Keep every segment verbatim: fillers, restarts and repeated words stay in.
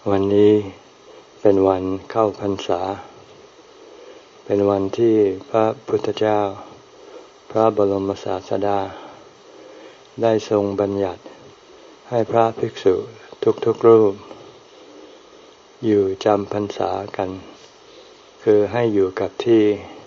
วันนี้เป็นวันเข้าพรรษาเป็นวันที่พระพุทธเจ้าพระบรมศาสดาได้ทรงบัญญัติให้พระภิกษุทุกๆรูปอยู่จำพรรษากันคือให้อยู่กับที่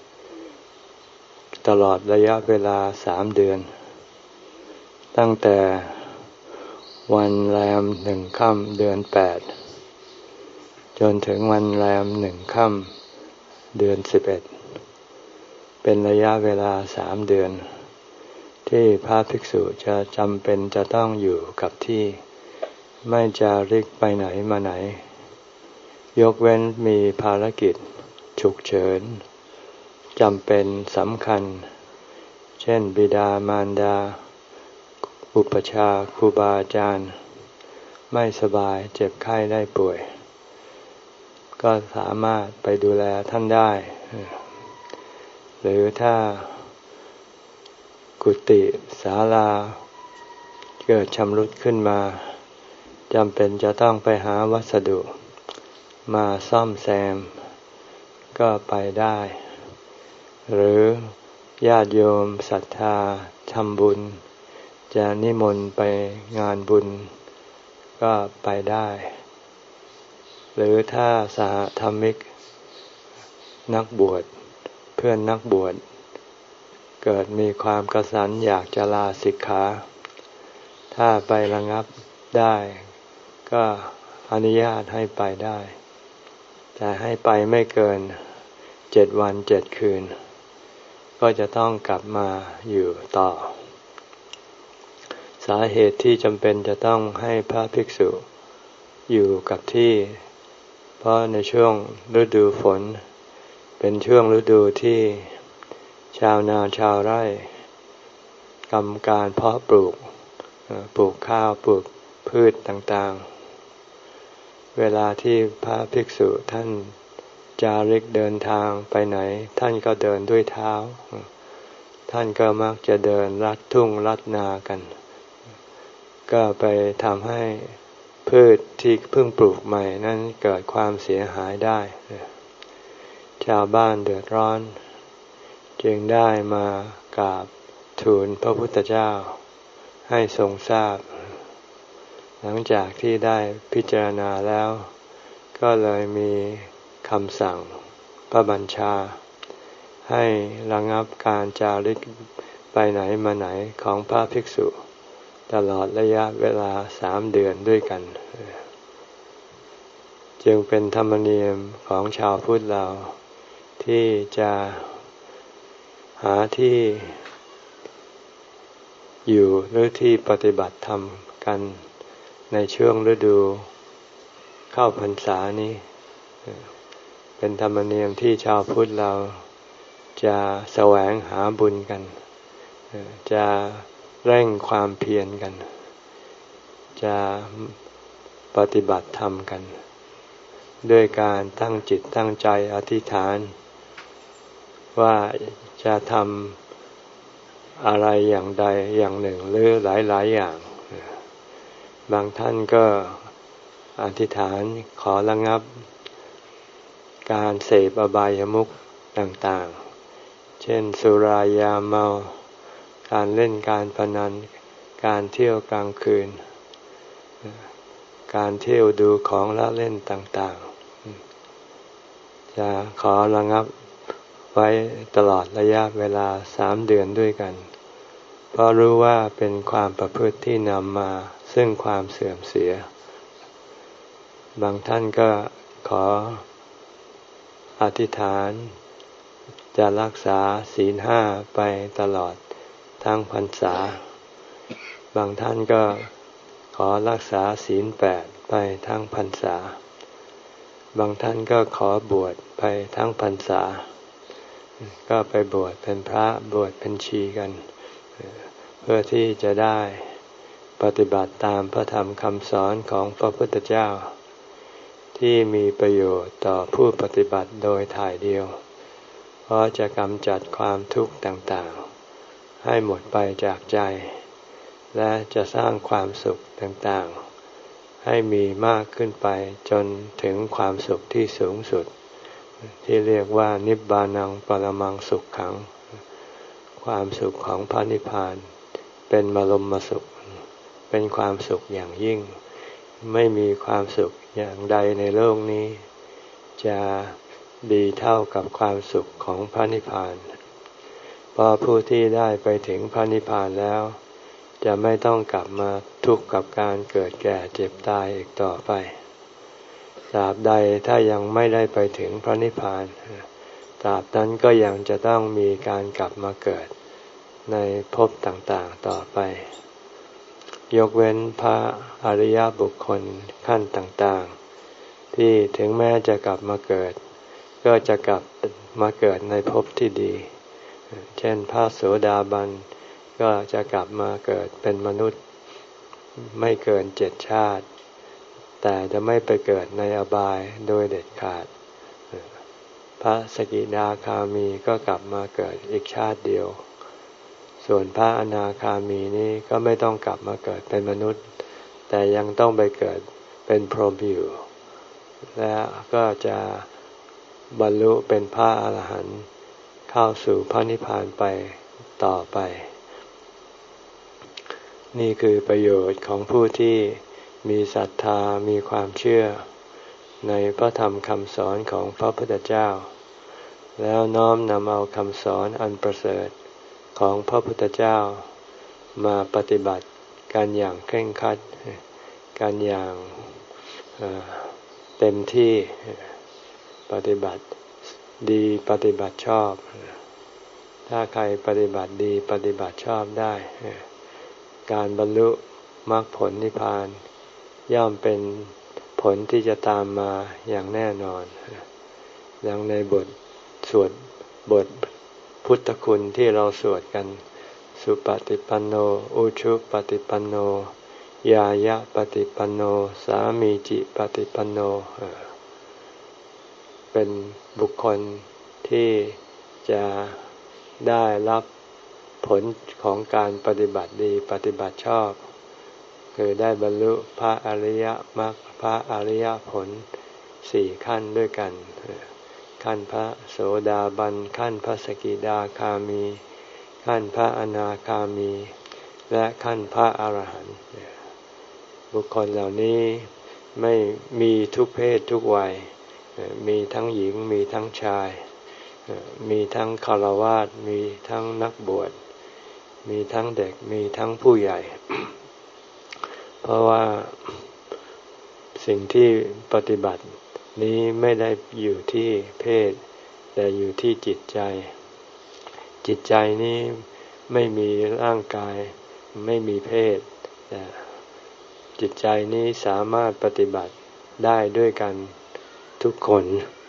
ตลอดระยะเวลาสามเดือนตั้งแต่วันแรมหนึ่งค่ำเดือนแปดจนถึงวันแรมหนึ่งค่ำเดือนสิบเอ็ดเป็นระยะเวลาสามเดือนที่พระภิกษุจะจำเป็นจะต้องอยู่กับที่ไม่จาริกไปไหนมาไหนยกเว้นมีภารกิจฉุกเฉินจำเป็นสำคัญเช่นบิดามารดาอุปชาครูบาอาจารย์ไม่สบายเจ็บไข้ได้ป่วยก็สามารถไปดูแลท่านได้หรือถ้ากุฏิศาลาเกิดชำรุดขึ้นมาจำเป็นจะต้องไปหาวัสดุมาซ่อมแซมก็ไปได้หรือญาติโยมศรัทธาทำบุญจะนิมนต์ไปงานบุญก็ไปได้หรือถ้าสหธรรมิกนักบวชเพื่อนนักบวชเกิดมีความกระสันอยากจะลาสิกขาถ้าไประงับได้ก็อนุญาตให้ไปได้แต่ให้ไปไม่เกินเจ็ดวันเจ็ดคืนก็จะต้องกลับมาอยู่ต่อสาเหตุที่จำเป็นจะต้องให้พระภิกษุอยู่กับที่เพราะในช่วงฤดูฝนเป็นช่วงฤดูที่ชาวนาชาวไร่ทำการเพาะปลูกปลูกข้าวปลูกพืชต่างๆเวลาที่พระภิกษุท่านจาริกเดินทางไปไหนท่านก็เดินด้วยเท้าท่านก็มักจะเดินลัดทุ่งลัดนากันก็ไปทำให้พืชที่เพิ่งปลูกใหม่นั้นเกิดความเสียหายได้ชาวบ้านเดือดร้อนจึงได้มากราบทูลพระพุทธเจ้าให้ทรงทราบหลังจากที่ได้พิจารณาแล้วก็เลยมีคำสั่งพระบัญชาให้ระงับการจาริกไปไหนมาไหนของพระภิกษุตลอดระยะเวลาสามเดือนด้วยกันจึงเป็นธรรมเนียมของชาวพุทธเราที่จะหาที่อยู่หรือที่ปฏิบัติธรรมกันในช่วงฤดูเข้าพรรษานี้เป็นธรรมเนียมที่ชาวพุทธเราจะแสวงหาบุญกันจะเร่งความเพียรกันจะปฏิบัติธรรมกันด้วยการตั้งจิตตั้งใจอธิษฐานว่าจะทำอะไรอย่างใดอย่างหนึ่งหรือหลายๆอย่างบางท่านก็อธิษฐานขอระงับการเสพอบายมุขต่างๆเช่นสุรายาเมาการเล่นการพนันการเที่ยวกลางคืนการเที่ยวดูของละเล่นต่างๆจะขอระงับไว้ตลอดระยะเวลาสามเดือนด้วยกันเพราะรู้ว่าเป็นความประพฤติที่นำมาซึ่งความเสื่อมเสียบางท่านก็ขออธิษฐานจะรักษาศีลห้าไปตลอดทั้งพรรษาบางท่านก็ขอรักษาศีลแปดไปทั้งพรรษาบางท่านก็ขอบวชไปทั้งพรรษาก็ไปบวชเป็นพระบวชเป็นชีกันเพื่อที่จะได้ปฏิบัติตามพระธรรมคำสอนของพระพุทธเจ้าที่มีประโยชน์ต่อผู้ปฏิบัติโดยถ่ายเดียวเพราะจะกำจัดความทุกข์ต่างๆให้หมดไปจากใจและจะสร้างความสุขต่างๆให้มีมากขึ้นไปจนถึงความสุขที่สูงสุดที่เรียกว่านิบานังปรมังสุขขังความสุขของพระนิพพานเป็นบรมสุขเป็นความสุขอย่างยิ่งไม่มีความสุขอย่างใดในโลกนี้จะดีเท่ากับความสุขของพระนิพพานเพราะผู้ที่ได้ไปถึงพระนิพพานแล้วจะไม่ต้องกลับมาทุกข์กับการเกิดแก่เจ็บตายอีกต่อไปตราบใดถ้ายังไม่ได้ไปถึงพระนิพพานตราบนั้นก็ยังจะต้องมีการกลับมาเกิดในภพต่างๆต่อไปยกเว้นพระอริยบุคคลขั้นต่างๆที่ถึงแม้จะกลับมาเกิดก็จะกลับมาเกิดในภพที่ดีเช่นพระโสดาบันก็จะกลับมาเกิดเป็นมนุษย์ไม่เกินเจ็ดชาติแต่จะไม่ไปเกิดในอบายโดยเด็ดขาดพระสกิทาคามีก็กลับมาเกิดอีกชาติเดียวส่วนพระอนาคามีนี้ก็ไม่ต้องกลับมาเกิดเป็นมนุษย์แต่ยังต้องไปเกิดเป็นพรหมอยู่และก็จะบรรลุเป็นพระอรหันต์เข้าสู่พระนิพพานไปต่อไปนี่คือประโยชน์ของผู้ที่มีศรัทธามีความเชื่อในพระธรรมคำสอนของพระพุทธเจ้าแล้วน้อมนำเอาคำสอนอันประเสริฐของพระพุทธเจ้ามาปฏิบัติกันอย่างเคร่งครัดกันอย่างเต็มที่ปฏิบัติดีปฏิบัติชอบถ้าใครปฏิบัติดีปฏิบัติชอบได้การบรรลุมรรคผลนิพพานย่อมเป็นผลที่จะตามมาอย่างแน่นอนดังในบทสวดบทพุทธคุณที่เราสวดกันสุปฏิปันโนอุชุปฏิปันโนยายะปฏิปันโนสามีจิปฏิปันโนเป็นบุคคลที่จะได้รับผลของการปฏิบัติดีปฏิบัติชอบคือได้บรรลุพระอริยมรรคพระอริยผลสี่ขั้นด้วยกันขั้นพระโสดาบันขั้นพระสกิทาคามีขั้นพระอนาคามีและขั้นพระอรหันต์บุคคลเหล่านี้ไม่มีทุกเพศทุกวัยมีทั้งหญิงมีทั้งชายมีทั้งฆราวาสมีทั้งนักบวชมีทั้งเด็กมีทั้งผู้ใหญ่ เพราะว่าสิ่งที่ปฏิบัตินี้ไม่ได้อยู่ที่เพศแต่อยู่ที่จิตใจจิตใจนี้ไม่มีร่างกายไม่มีเพศแต่จิตใจนี้สามารถปฏิบัติได้ด้วยกันทุกคน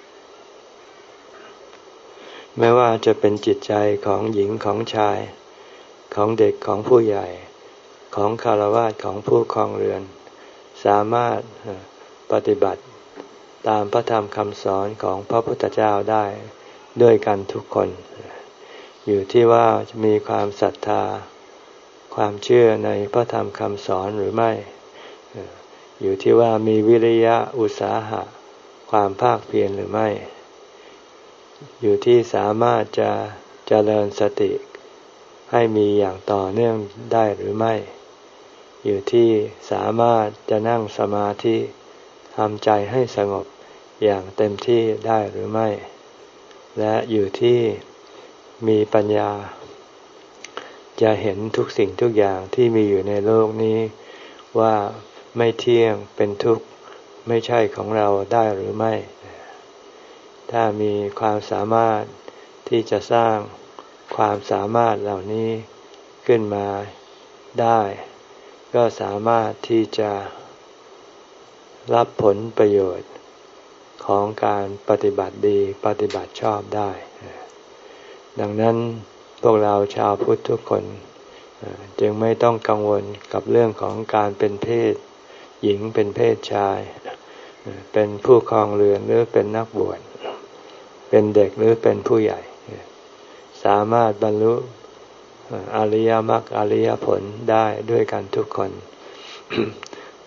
ไม่ว่าจะเป็นจิตใจของหญิงของชายของเด็กของผู้ใหญ่ของฆราวาสของผู้ครองเรือนสามารถปฏิบัติตามพระธรรมคำสอนของพระพุทธเจ้าได้ด้วยกันทุกคนอยู่ที่ว่าจะมีความศรัทธาความเชื่อในพระธรรมคำสอนหรือไม่อยู่ที่ว่ามีวิริยะอุตสาหะความภาคเพียรหรือไม่อยู่ที่สามารถจะเจริญสติให้มีอย่างต่อเนื่องได้หรือไม่อยู่ที่สามารถจะนั่งสมาธิทำใจให้สงบอย่างเต็มที่ได้หรือไม่และอยู่ที่มีปัญญาจะเห็นทุกสิ่งทุกอย่างที่มีอยู่ในโลกนี้ว่าไม่เที่ยงเป็นทุกข์ไม่ใช่ของเราได้หรือไม่ถ้ามีความสามารถที่จะสร้างความสามารถเหล่านี้ขึ้นมาได้ก็สามารถที่จะรับผลประโยชน์ของการปฏิบัติดีปฏิบัติชอบได้ดังนั้นพวกเราชาวพุทธทุกคนจึงไม่ต้องกังวลกับเรื่องของการเป็นเพศหญิงเป็นเพศชายเป็นผู้ครองเรือนหรือเป็นนักบวชเป็นเด็กหรือเป็นผู้ใหญ่สามารถบรรลุอริยมรรคอริยผลได้ด้วยกันทุกคน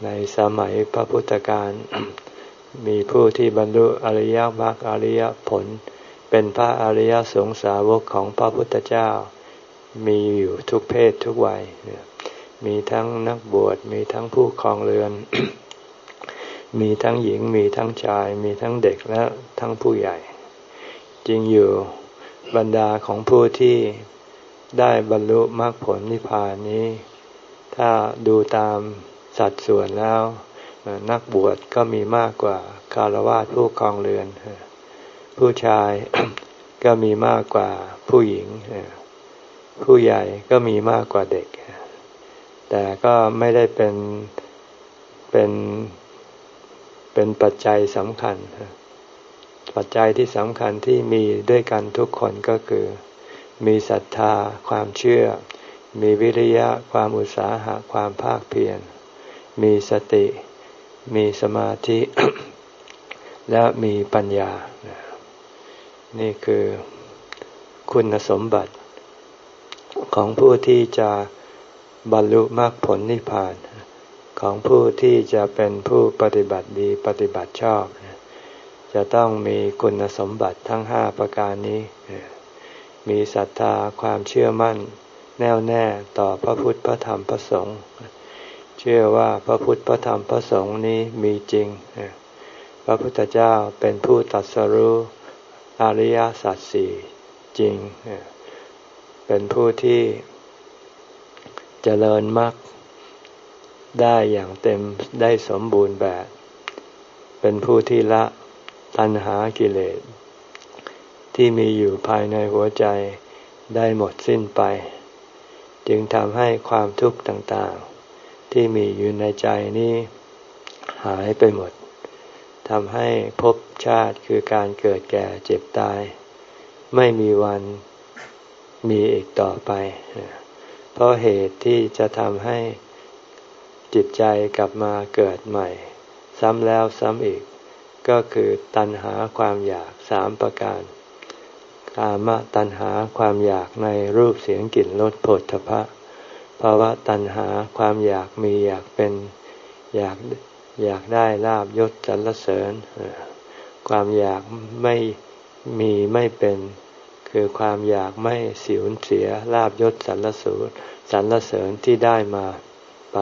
ในสมัยพระพุทธการ มีผู้ที่บรรลุอริยมรรคอริยผลเป็นพระอริยสงสาวกของพระพุทธเจ้ามีอยู่ทุกเพศทุกวัยมีทั้งนักบวชมีทั้งผู้ครองเรือน มีทั้งหญิงมีทั้งชายมีทั้งเด็กและทั้งผู้ใหญ่จริงอยู่บรรดาของผู้ที่ได้บรรลุมรรคผลนิพพานนี้ถ้าดูตามสัดส่วนแล้วนักบวชก็มีมากกว่าฆราวาสผู้ครองเรือนผู้ชาย ก็มีมากกว่าผู้หญิงผู้ใหญ่ก็มีมากกว่าเด็กแต่ก็ไม่ได้เป็นเป็นเป็นปัจจัยสำคัญปัจจัยที่สำคัญที่มีด้วยกันทุกคนก็คือมีศรัทธาความเชื่อมีวิริยะความอุตสาหะความภาคเพียรมีสติมีสมาธิ และมีปัญญานี่คือคุณสมบัติของผู้ที่จะบรรลุมรรคผลนิพพานของผู้ที่จะเป็นผู้ปฏิบัติดีปฏิบัติชอบจะต้องมีคุณสมบัติทั้งห้าประการนี้มีศรัทธาความเชื่อมั่นแน่วแน่ต่อพระพุทธพระธรรมพระสงฆ์เชื่อว่าพระพุทธพระธรรมพระสงฆ์นี้มีจริงพระพุทธเจ้าเป็นผู้ตรัสรู้อริยสัจสี่จริงเป็นผู้ที่เจริญมรรคได้อย่างเต็มได้สมบูรณ์แบบเป็นผู้ที่ละตัณหากิเลสที่มีอยู่ภายในหัวใจได้หมดสิ้นไปจึงทำให้ความทุกข์ต่างๆที่มีอยู่ในใจนี้หายไปหมดทำให้ภพชาติคือการเกิดแก่เจ็บตายไม่มีวันมีอีกต่อไปเพราะเหตุที่จะทำให้จิตใจกลับมาเกิดใหม่ซ้ำแล้วซ้ำอีกก็คือตัณหาความอยากสามประการกามตัณหาความอยากในรูปเสียงกลิ่นรสโผฏฐัพพะภวตัณหาความอยากมีอยากเป็นอยากอยากได้ลาภยศสรรเสริญความอยากไม่มีไม่เป็นคือความอยากไม่สูญเสียลาภยศสรรเสริญสรรเสริญที่ได้มาไป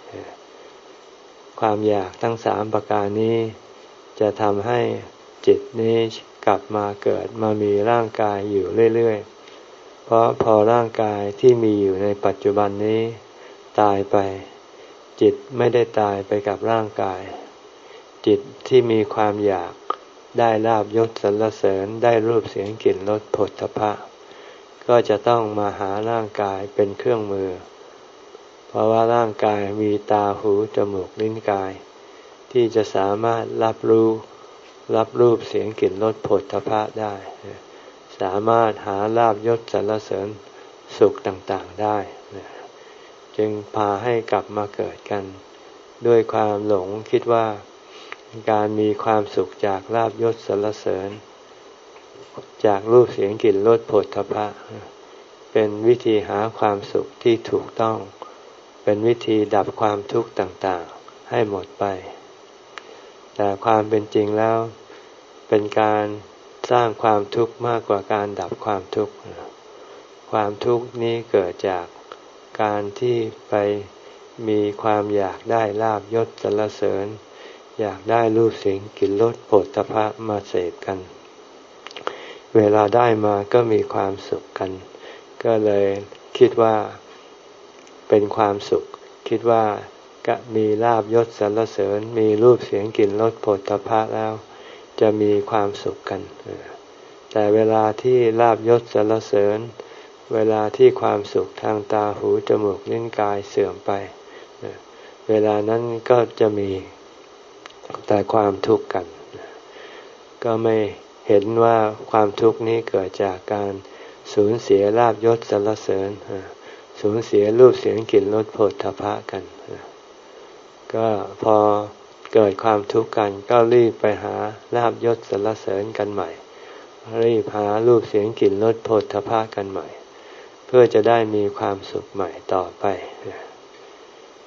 ความอยากทั้งสามประการนี้จะทำให้จิตนี้กลับมาเกิดมามีร่างกายอยู่เรื่อยๆเพราะพอร่างกายที่มีอยู่ในปัจจุบันนี้ตายไปจิตไม่ได้ตายไปกับร่างกายจิตที่มีความอยากได้ลาภยศสรรเสริญได้รูปเสียงกลิ่นรสโผฏฐัพพะก็จะต้องมาหาร่างกายเป็นเครื่องมือเพราะว่าร่างกายมีตาหูจมูกลิ้นกายที่จะสามารถรับรู้รับรูปเสียงกลิ่นรสโผฏฐัพพะได้สามารถหาลาภยศสรรเสริญสุขต่างๆได้จึงพาให้กลับมาเกิดกันด้วยความหลงคิดว่าการมีความสุขจากลาภยศสรรเสริญจากรูปเสียงกลิ่นรสโผฏฐัพพะเป็นวิธีหาความสุขที่ถูกต้องเป็นวิธีดับความทุกข์ต่างๆให้หมดไปแต่ความเป็นจริงแล้วเป็นการสร้างความทุกข์มากกว่าการดับความทุกข์ความทุกข์นี้เกิดจากการที่ไปมีความอยากได้ลาภยศสรรเสริญอยากได้รูปเสียงกลิ่นรสโผฏฐัพพะมาเสพกันเวลาได้มาก็มีความสุขกันก็เลยคิดว่าเป็นความสุขคิดว่าก็มีลาภยศสรรเสริญมีรูปเสียงกลิ่นรสโผฏฐัพพะแล้วจะมีความสุขกันแต่เวลาที่ลาภยศสรรเสริญเวลาที่ความสุขทางตาหูจมูกลิ้นกายเสื่อมไปเวลานั้นก็จะมีแต่ความทุกข์กันก็ไม่เห็นว่าความทุกข์นี้เกิดจากการสูญเสียลาภยศสรรเสริญสูญเสียรูปเสียงกลิ่นรสโผฏฐัพพะกันก็พอเกิดความทุกข์กันก็รีบไปหาลาภยศสรรเสริญกันใหม่รีบหารูปเสียงกลิ่นรสโผฏฐัพพะกันใหม่เพื่อจะได้มีความสุขใหม่ต่อไปท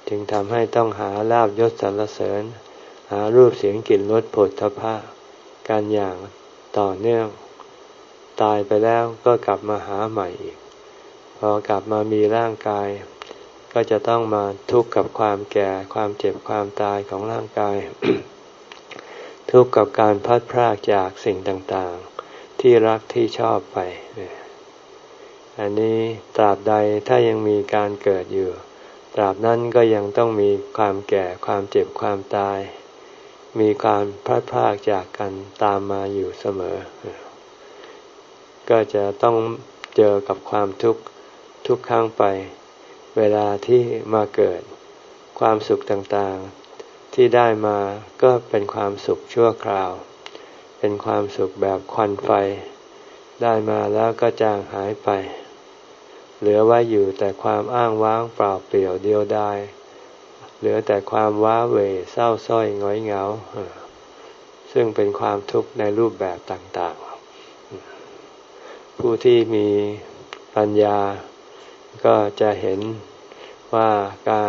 จึงทำให้ต้องหาลาภยศสรรเสริญหารูปเสียงกลิ่นรสโผฏฐัพพะกันอย่างต่อเนื่องตายไปแล้วก็กลับมาหาใหม่อีกพอกลับมามีร่างกายก็จะต้องมาทุกข์กับความแก่ความเจ็บความตายของร่างกาย ทุกข์กับการพลัดพรากจากสิ่งต่างๆที่รักที่ชอบไปอันนี้ตราบใดถ้ายังมีการเกิดอยู่ตราบนั้นก็ยังต้องมีความแก่ความเจ็บความตายมีการพลัดพรากจากกันตามมาอยู่เสมอก็จะต้องเจอกับความทุกข์ทุกครั้งไปเวลาที่มาเกิดความสุขต่างๆที่ได้มาก็เป็นความสุขชั่วคราวเป็นความสุขแบบควันไฟได้มาแล้วก็จางหายไปเหลือไว้อยู่แต่ความอ้างว้างเปล่าเปลี่ยวเดียวดายเหลือแต่ความว้าเหวเศร้าส้อยหงอยเหงาซึ่งเป็นความทุกข์ในรูปแบบต่างๆผู้ที่มีปัญญาก็จะเห็นว่าการ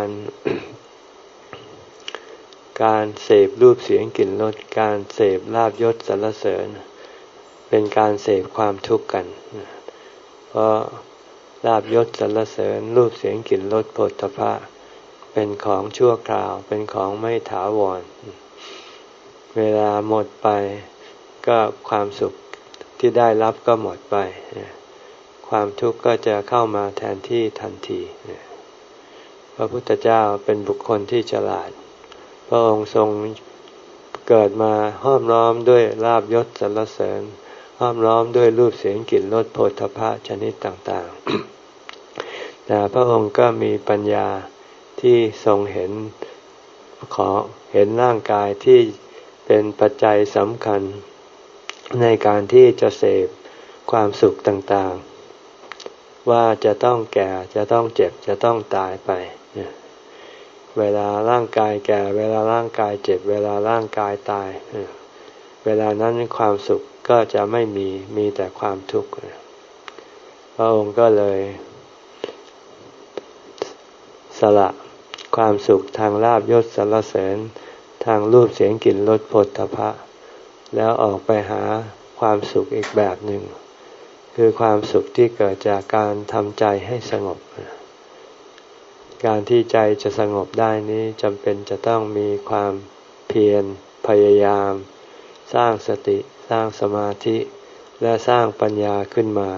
การเสพรูปเสียงกลิ่นรสการเสพลาภยศสรรเสริญเป็นการเสพความทุกข์กันเพราะลาภยศสรรเสริญรูปเสียงกลิ่นรสโผฏฐัพพะเป็นของชั่วคราวเป็นของไม่ถาวรเวลาหมดไปก็ความสุขที่ได้รับก็หมดไปความทุกข์ก็จะเข้ามาแทนที่ทันทีพระพุทธเจ้าเป็นบุคคลที่ฉลาดพระองค์ทรงเกิดมาห้อมล้อมด้วยลาภยศสรรเสริญห้อมล้อมด้วยรูปเสียงกลิ่นรสโผฏฐัพพะชนิดต่างๆ แต่พระองค์ก็มีปัญญาที่ทรงเห็นขอเห็นร่างกายที่เป็นปัจจัยสำคัญในการที่จะเสพความสุขต่างๆว่าจะต้องแก่จะต้องเจ็บจะต้องตายไปเวลาร่างกายแก่เวลาร่างกายเจ็บเวลาร่างกายตายเวลานั้นความสุขก็จะไม่มีมีแต่ความทุกข์พระองค์ก็เลยสละความสุขทางลาภยศสรรเสริญทางรูปเสียงกลิ่นรสโผฏฐัพพะแล้วออกไปหาความสุขอีกแบบหนึ่งคือความสุขที่เกิดจากการทำใจให้สงบการที่ใจจะสงบได้นี้จำเป็นจะต้องมีความเพียรพยายามสร้างสติสร้างสมาธิและสร้างปัญญาขึ้นมา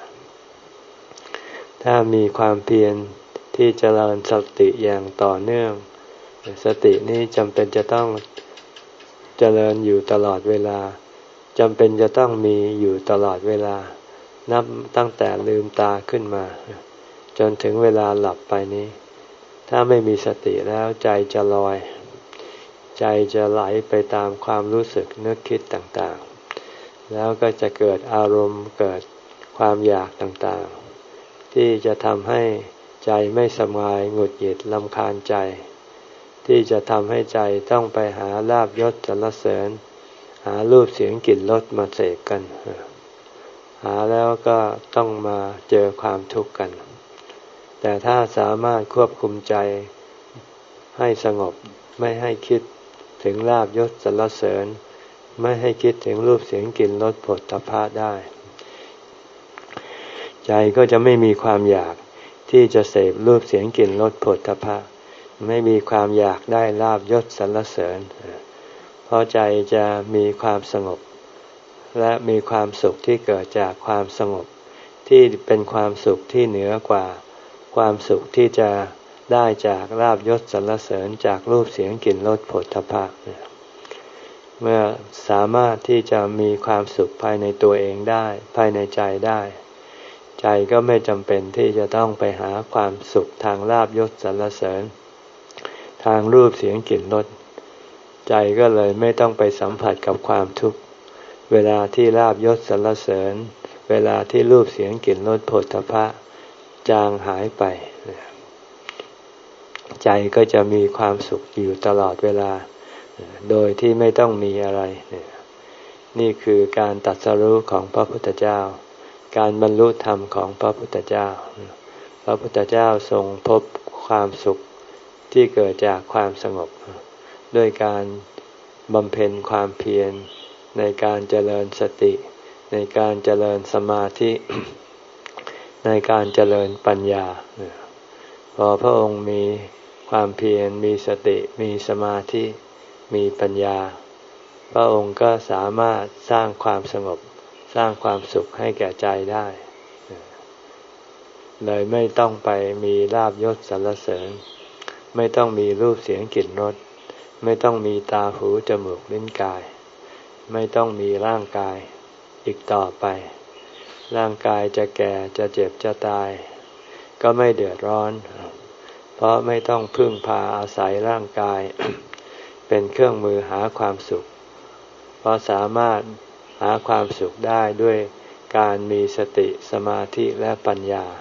ถ้ามีความเพียรที่เจริญสติอย่างต่อเนื่องสตินี้จำเป็นจะต้องเจริญอยู่ตลอดเวลาจำเป็นจะต้องมีอยู่ตลอดเวลานับตั้งแต่ลืมตาขึ้นมาจนถึงเวลาหลับไปนี้ถ้าไม่มีสติแล้วใจจะลอยใจจะไหลไปตามความรู้สึกนึกคิดต่างๆแล้วก็จะเกิดอารมณ์เกิดความอยากต่างๆที่จะทำให้ใจไม่สบายหงุดหงิดรำคาญใจที่จะทำให้ใจต้องไปหาลาภยศสรรเสริญหารูปเสียงกลิ่นรสมาเสพกันหาแล้วก็ต้องมาเจอความทุกข์กันแต่ถ้าสามารถควบคุมใจให้สงบไม่ให้คิดถึงลาภยศสรรเสริญไม่ให้คิดถึงรูปเสียงกลิ่นรสโผฏฐัพพะได้ใจก็จะไม่มีความอยากที่จะเสพรูปเสียงกลิ่นรสโผฏฐัพพะไม่มีความอยากได้ลาภยศสรรเสริญเพราะใจจะมีความสงบและมีความสุขที่เกิดจากความสงบที่เป็นความสุขที่เหนือกว่าความสุขที่จะได้จากลาภยศสรรเสริญจากรูปเสียงกลิ่นรสโผฏฐัพพะเมื่อสามารถที่จะมีความสุขภายในตัวเองได้ภายในใจได้ใจก็ไม่จำเป็นที่จะต้องไปหาความสุขทางลาภยศสรรเสริญทางรูปเสียงกลิ่นรสใจก็เลยไม่ต้องไปสัมผัสกับความทุกข์เวลาที่ลาภยศสรรเสริญเวลาที่รูปเสียงกลิ่นรสโผฏฐัพพะจางหายไปใจก็จะมีความสุขอยู่ตลอดเวลาโดยที่ไม่ต้องมีอะไรนี่คือการตรัสรู้ของพระพุทธเจ้าการบรรลุธรรมของพระพุทธเจ้าพระพุทธเจ้าทรงพบความสุขที่เกิดจากความสงบด้วยการบำเพ็ญความเพียรในการเจริญสติในการเจริญสมาธิในการเจริญปัญญาพอพระองค์มีความเพียรมีสติมีสมาธิมีปัญญาพระองค์ก็สามารถสร้างความสงบสร้างความสุขให้แก่ใจได้เลยไม่ต้องไปมีลาภยศสรรเสริญไม่ต้องมีรูปเสียงกลิ่นรสไม่ต้องมีตาหูจมูกลิ้นกายไม่ต้องมีร่างกายอีกต่อไปร่างกายจะแก่จะเจ็บจะตายก็ไม่เดือดร้อนเพราะไม่ต้องพึ่งพาอาศัยร่างกาย เป็นเครื่องมือหาความสุขเพราะสามารถหาความสุขได้ด้วยการมีสติสมาธิและปัญญา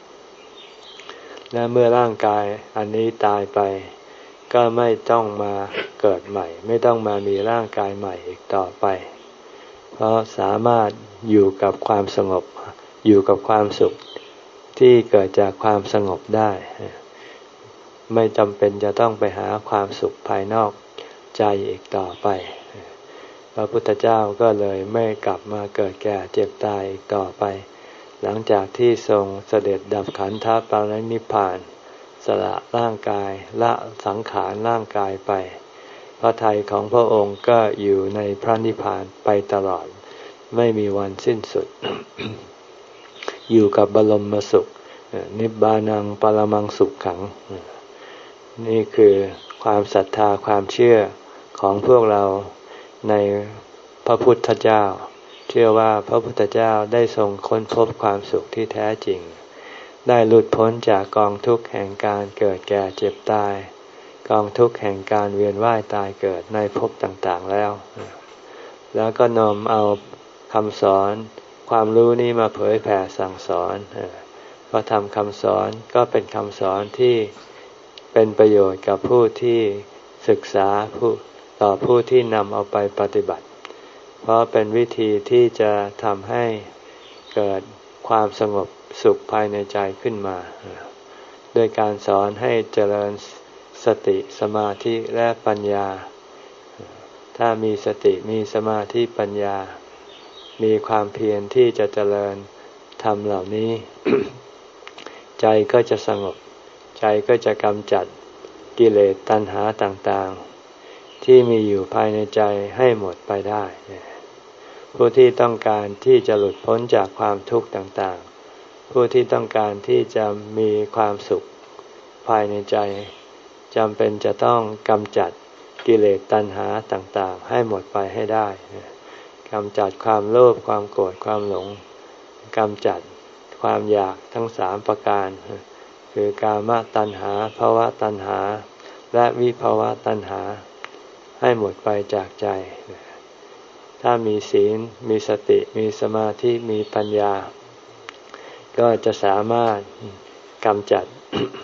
และเมื่อร่างกายอันนี้ตายไปก็ไม่ต้องมาเกิดใหม่ไม่ต้องมามีร่างกายใหม่อีกต่อไปเพราะสามารถอยู่กับความสงบอยู่กับความสุขที่เกิดจากความสงบได้ไม่จำเป็นจะต้องไปหาความสุขภายนอกใจอีกต่อไปพระพุทธเจ้าก็เลยไม่กลับมาเกิดแก่เจ็บตายอีกต่อไปหลังจากที่ทรงเสด็จดับขันธปรินิพพานสละร่างกายละสังขารร่างกายไปพระทัยของพระองค์ก็อยู่ในพระนิพพานไปตลอดไม่มีวันสิ้นสุด อยู่กับบรมสุขนิบานังปรมังสุขขังนี่คือความศรัทธาความเชื่อของพวกเราในพระพุทธเจ้าเชื่อว่าพระพุทธเจ้าได้ทรงค้นพบความสุขที่แท้จริงได้หลุดพ้นจากกองทุกข์แห่งการเกิดแก่เจ็บตายกองทุกข์แห่งการเวียนว่ายตายเกิดในภพต่างๆแล้วแล้วก็นำเอาคำสอนความรู้นี้มาเผยแผ่สั่งสอนพระธรรมคำสอนก็เป็นคำสอนที่เป็นประโยชน์กับผู้ที่ศึกษาผู้ต่อผู้ที่นำเอาไปปฏิบัติเพราะเป็นวิธีที่จะทำให้เกิดความสงบสุขภายในใจขึ้นมาโดยการสอนให้เจริญสติสมาธิและปัญญาถ้ามีสติมีสมาธิปัญญามีความเพียรที่จะเจริญธรรมเหล่านี้ ใจก็จะสงบใจก็จะกำจัดกิเลสตัณหาต่างๆที่มีอยู่ภายในใจให้หมดไปได้ผู้ที่ต้องการที่จะหลุดพ้นจากความทุกข์ต่างๆผู้ที่ต้องการที่จะมีความสุขภายในใจจำเป็นจะต้องกำจัดกิเลสตัณหาต่างๆให้หมดไปให้ได้กำจัดความโลภความโกรธความหลงกำจัดความอยากทั้งสามประการคือกามตัณหาภวตัณหาและวิภวตัณหาให้หมดไปจากใจถ้ามีศีลมีสติมีสมาธิมีปัญญาก็จะสามารถกำจัด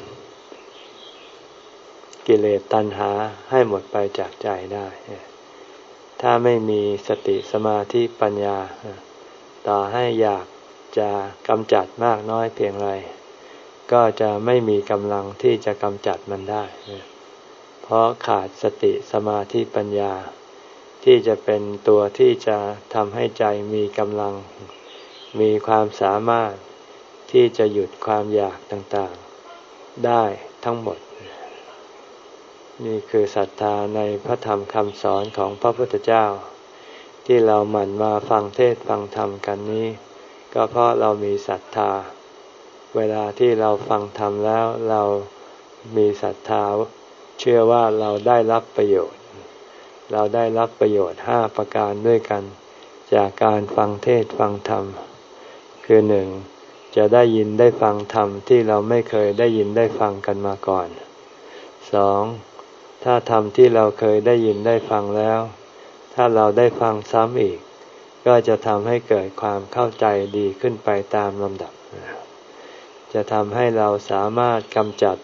กิเลสตัณหาให้หมดไปจากใจได้ถ้าไม่มีสติสมาธิปัญญาต่อให้อยากจะกำจัดมากน้อยเพียงไรก็จะไม่มีกำลังที่จะกำจัดมันได้เพราะขาดสติสมาธิปัญญาที่จะเป็นตัวที่จะทำให้ใจมีกำลังมีความสามารถที่จะหยุดความอยากต่างๆได้ทั้งหมดนี่คือศรัทธาในพระธรรมคำสอนของพระพุทธเจ้าที่เราหมั่นมาฟังเทศน์ฟังธรรมกันนี้ก็เพราะเรามีศรัทธาเวลาที่เราฟังธรรมแล้วเรามีศรัทธาเชื่อว่าเราได้รับประโยชน์เราได้รับประโยชน์ห้าประการด้วยกันจากการฟังเทศน์ฟังธรรมคือหนึ่งจะได้ยินได้ฟังธรรมที่เราไม่เคยได้ยินได้ฟังกันมาก่อนสองถ้าธรรมที่เราเคยได้ยินได้ฟังแล้วถ้าเราได้ฟังซ้ำอีกก็จะทำให้เกิดความเข้าใจดีขึ้นไปตามลำดับจะทำให้เราสามารถกำจัด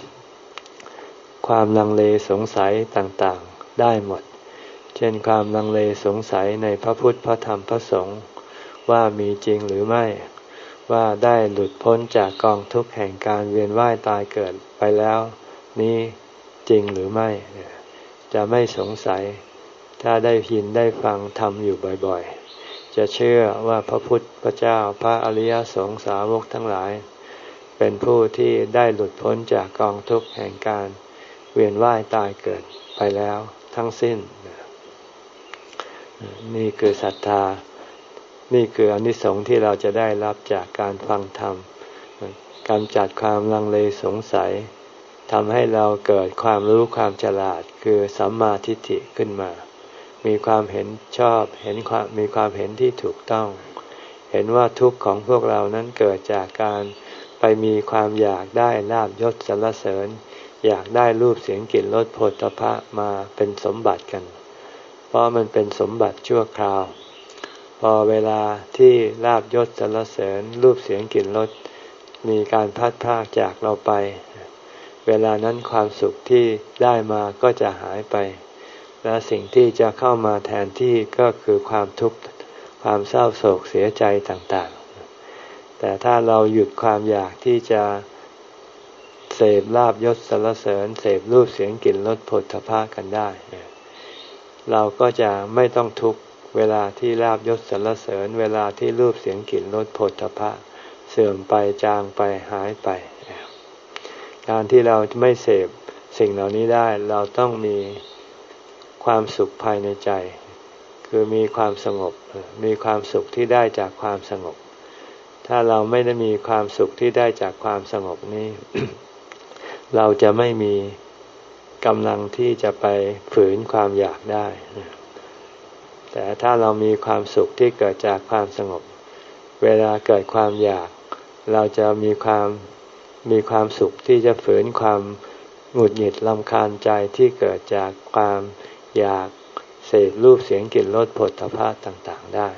ความลังเลสงสัยต่างๆได้หมดเช่นความลังเลสงสัยในพระพุทธพระธรรมพระสงฆ์ว่ามีจริงหรือไม่ว่าได้หลุดพ้นจากกองทุกข์แห่งการเวียนว่ายตายเกิดไปแล้วนี้จริงหรือไม่จะไม่สงสัยถ้าได้ยินได้ฟังธรรมอยู่บ่อยๆจะเชื่อว่าพระพุทธเจ้าพระอริยสงสาวกทั้งหลายเป็นผู้ที่ได้หลุดพ้นจากกองทุกข์แห่งการเวียนว่ายตายเกิดไปแล้วทั้งสิ้นนี่คือศรัทธานี่คืออานิสงส์ที่เราจะได้รับจากการฟังธรรมกำจัดความลังเลสงสัยทำให้เราเกิดความรู้ความฉลาดคือสัมมาทิฏฐิขึ้นมามีความเห็นชอบเห็นความมีความเห็นที่ถูกต้องเห็นว่าทุกข์ของพวกเรานั้นเกิดจากการไปมีความอยากได้ลาภยศสรรเสริญอยากได้รูปเสียงกลิ่นรสโผฏฐัพพะมาเป็นสมบัติกันเพราะมันเป็นสมบัติชั่วคราวพอเวลาที่ลาภยศสรรเสริญรูปเสียงกลิ่นรสมีการพัดพรากจากเราไปเวลานั้นความสุขที่ได้มาก็จะหายไปและสิ่งที่จะเข้ามาแทนที่ก็คือความทุกข์ความเศร้าโศกเสียใจต่างๆแต่ถ้าเราหยุดความอยากที่จะเสพลาภยศสรรเสริญเสพรูปเสียงกลิ่นรสโผฏฐัพพะกันได้เราก็จะไม่ต้องทุกข์เวลาที่ลาภยศสรรเสริญเวลาที่รูปเสียงกลิ่นรสโผฏฐัพพะเสื่อมไปจางไปหายไปการที่เราไม่เสพสิ่งเหล่านี้ได้เราต้องมีความสุขภายในใจคือมีความสงบมีความสุขที่ได้จากความสงบถ้าเราไม่ได้มีความสุขที่ได้จากความสงบนี้ เราจะไม่มีกำลังที่จะไปฝืนความอยากได้แต่ถ้าเรามีความสุขที่เกิดจากความสงบเวลาเกิดความอยากเราจะมีความมีความสุขที่จะฝืนความหงุดหงิดรำคาญใจที่เกิดจากความอยากเสพรูปเสียงกลิ่นรสโผฏฐัพพะต่างๆได้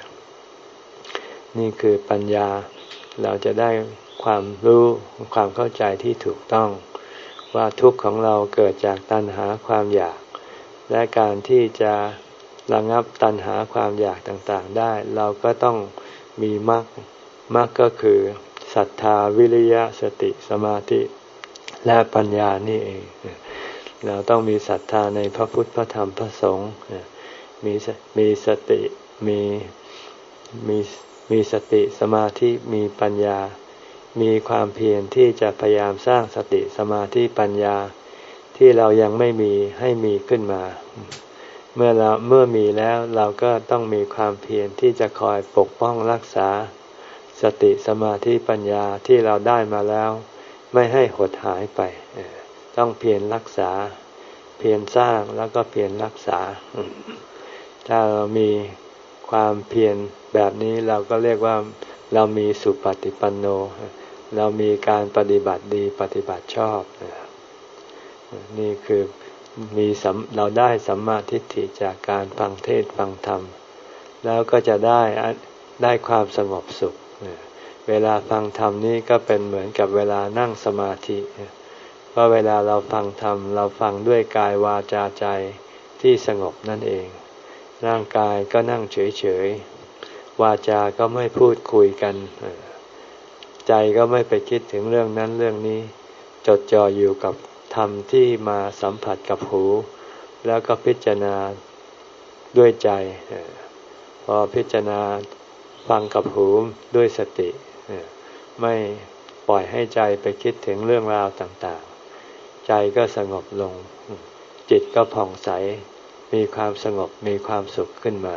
นี่คือปัญญาเราจะได้ความรู้ความเข้าใจที่ถูกต้องว่าทุกข์ของเราเกิดจากตัณหาความอยากและการที่จะระงับตัณหาความอยากต่างๆได้เราก็ต้องมีมรรคมรรคก็คือศรัทธาวิริยะสติสมาธิและปัญญานี่เองเราต้องมีศรัทธาในพระพุทธพระธรรมพระสงฆ์มีมีสติมีมีมีสติสมาธิมีปัญญามีความเพียรที่จะพยายามสร้างสติสมาธิปัญญาที่เรายังไม่มีให้มีขึ้นมาเมื่อเราเมื่อมีแล้วเราก็ต้องมีความเพียรที่จะคอยปกป้องรักษาสติสมาธิปัญญาที่เราได้มาแล้วไม่ให้หดหายไปต้องเพียรรักษาเพียรสร้างแล้วก็เพียรรักษาถ้าเรามีความเพียรแบบนี้เราก็เรียกว่าเรามีสุปฏิปันโนเรามีการปฏิบัติดีปฏิบัติชอบนี่คือมีเราได้สัมมาทิฏฐิจากการฟังเทศน์ฟังธรรมแล้วก็จะได้ได้ความสงบสุขเวลาฟังธรรมนี่ก็เป็นเหมือนกับเวลานั่งสมาธิเพราะเวลาเราฟังธรรมเราฟังด้วยกายวาจาใจที่สงบนั่นเองร่างกายก็นั่งเฉยๆวาจาก็ไม่พูดคุยกันใจก็ไม่ไปคิดถึงเรื่องนั้นเรื่องนี้จดจ่ออยู่กับธรรมที่มาสัมผัสกับหูแล้วก็พิจารณาด้วยใจพอพิจารณาฟังกับหูด้วยสติไม่ปล่อยให้ใจไปคิดถึงเรื่องราวต่างๆใจก็สงบลงจิตก็ผ่องใสมีความสงบมีความสุขขึ้นมา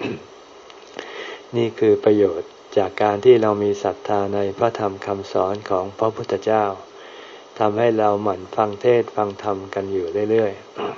นี่คือประโยชน์จากการที่เรามีศรัทธาในพระธรรมคำสอนของพระพุทธเจ้าทำให้เราหมั่นฟังเทศน์ฟังธรรมกันอยู่เรื่อย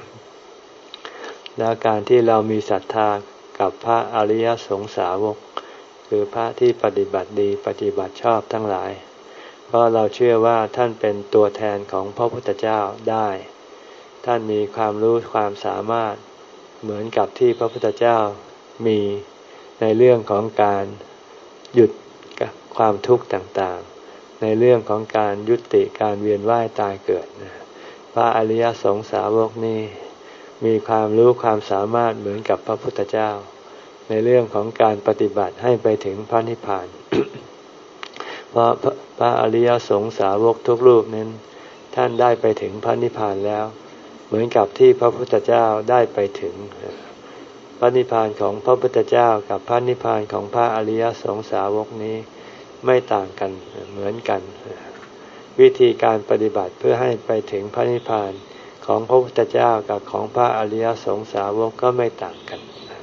ๆ แล้วการที่เรามีศรัทธากับพระอริยสงสาวกคือพระที่ปฏิบัติดีปฏิบัติชอบทั้งหลายเพราะเราเชื่อว่าท่านเป็นตัวแทนของพระพุทธเจ้าได้ท่านมีความรู้ความสามารถเหมือนกับที่พระพุทธเจ้ามีในเรื่องของการหยุดความทุกข์ต่างๆในเรื่องของการยุติการเวียนว่ายตายเกิดพระอริยสงสาวกนี่มีความรู้ความสามารถเหมือนกับพระพุทธเจ้าในเรื่องของการปฏิบัติให้ไปถึงพระนิพพาน เพราะพระอริยสงสาวกทุกรูปนั้นท่านได้ไปถึงพระนิพพานแล้วเหมือนกับที่พระพุทธเจ้าได้ไปถึงพระนิพพานของพระพุทธเจ้ากับพระนิพพานของพระอริยสงสาวกนี้ไม่ต่างกันเหมือนกันวิธีการปฏิบัติเพื่อให้ไปถึงพระนิพพานของพระพุทธเจ้ากับของพระอริยสงสาวกก็ไม่ต่างกัน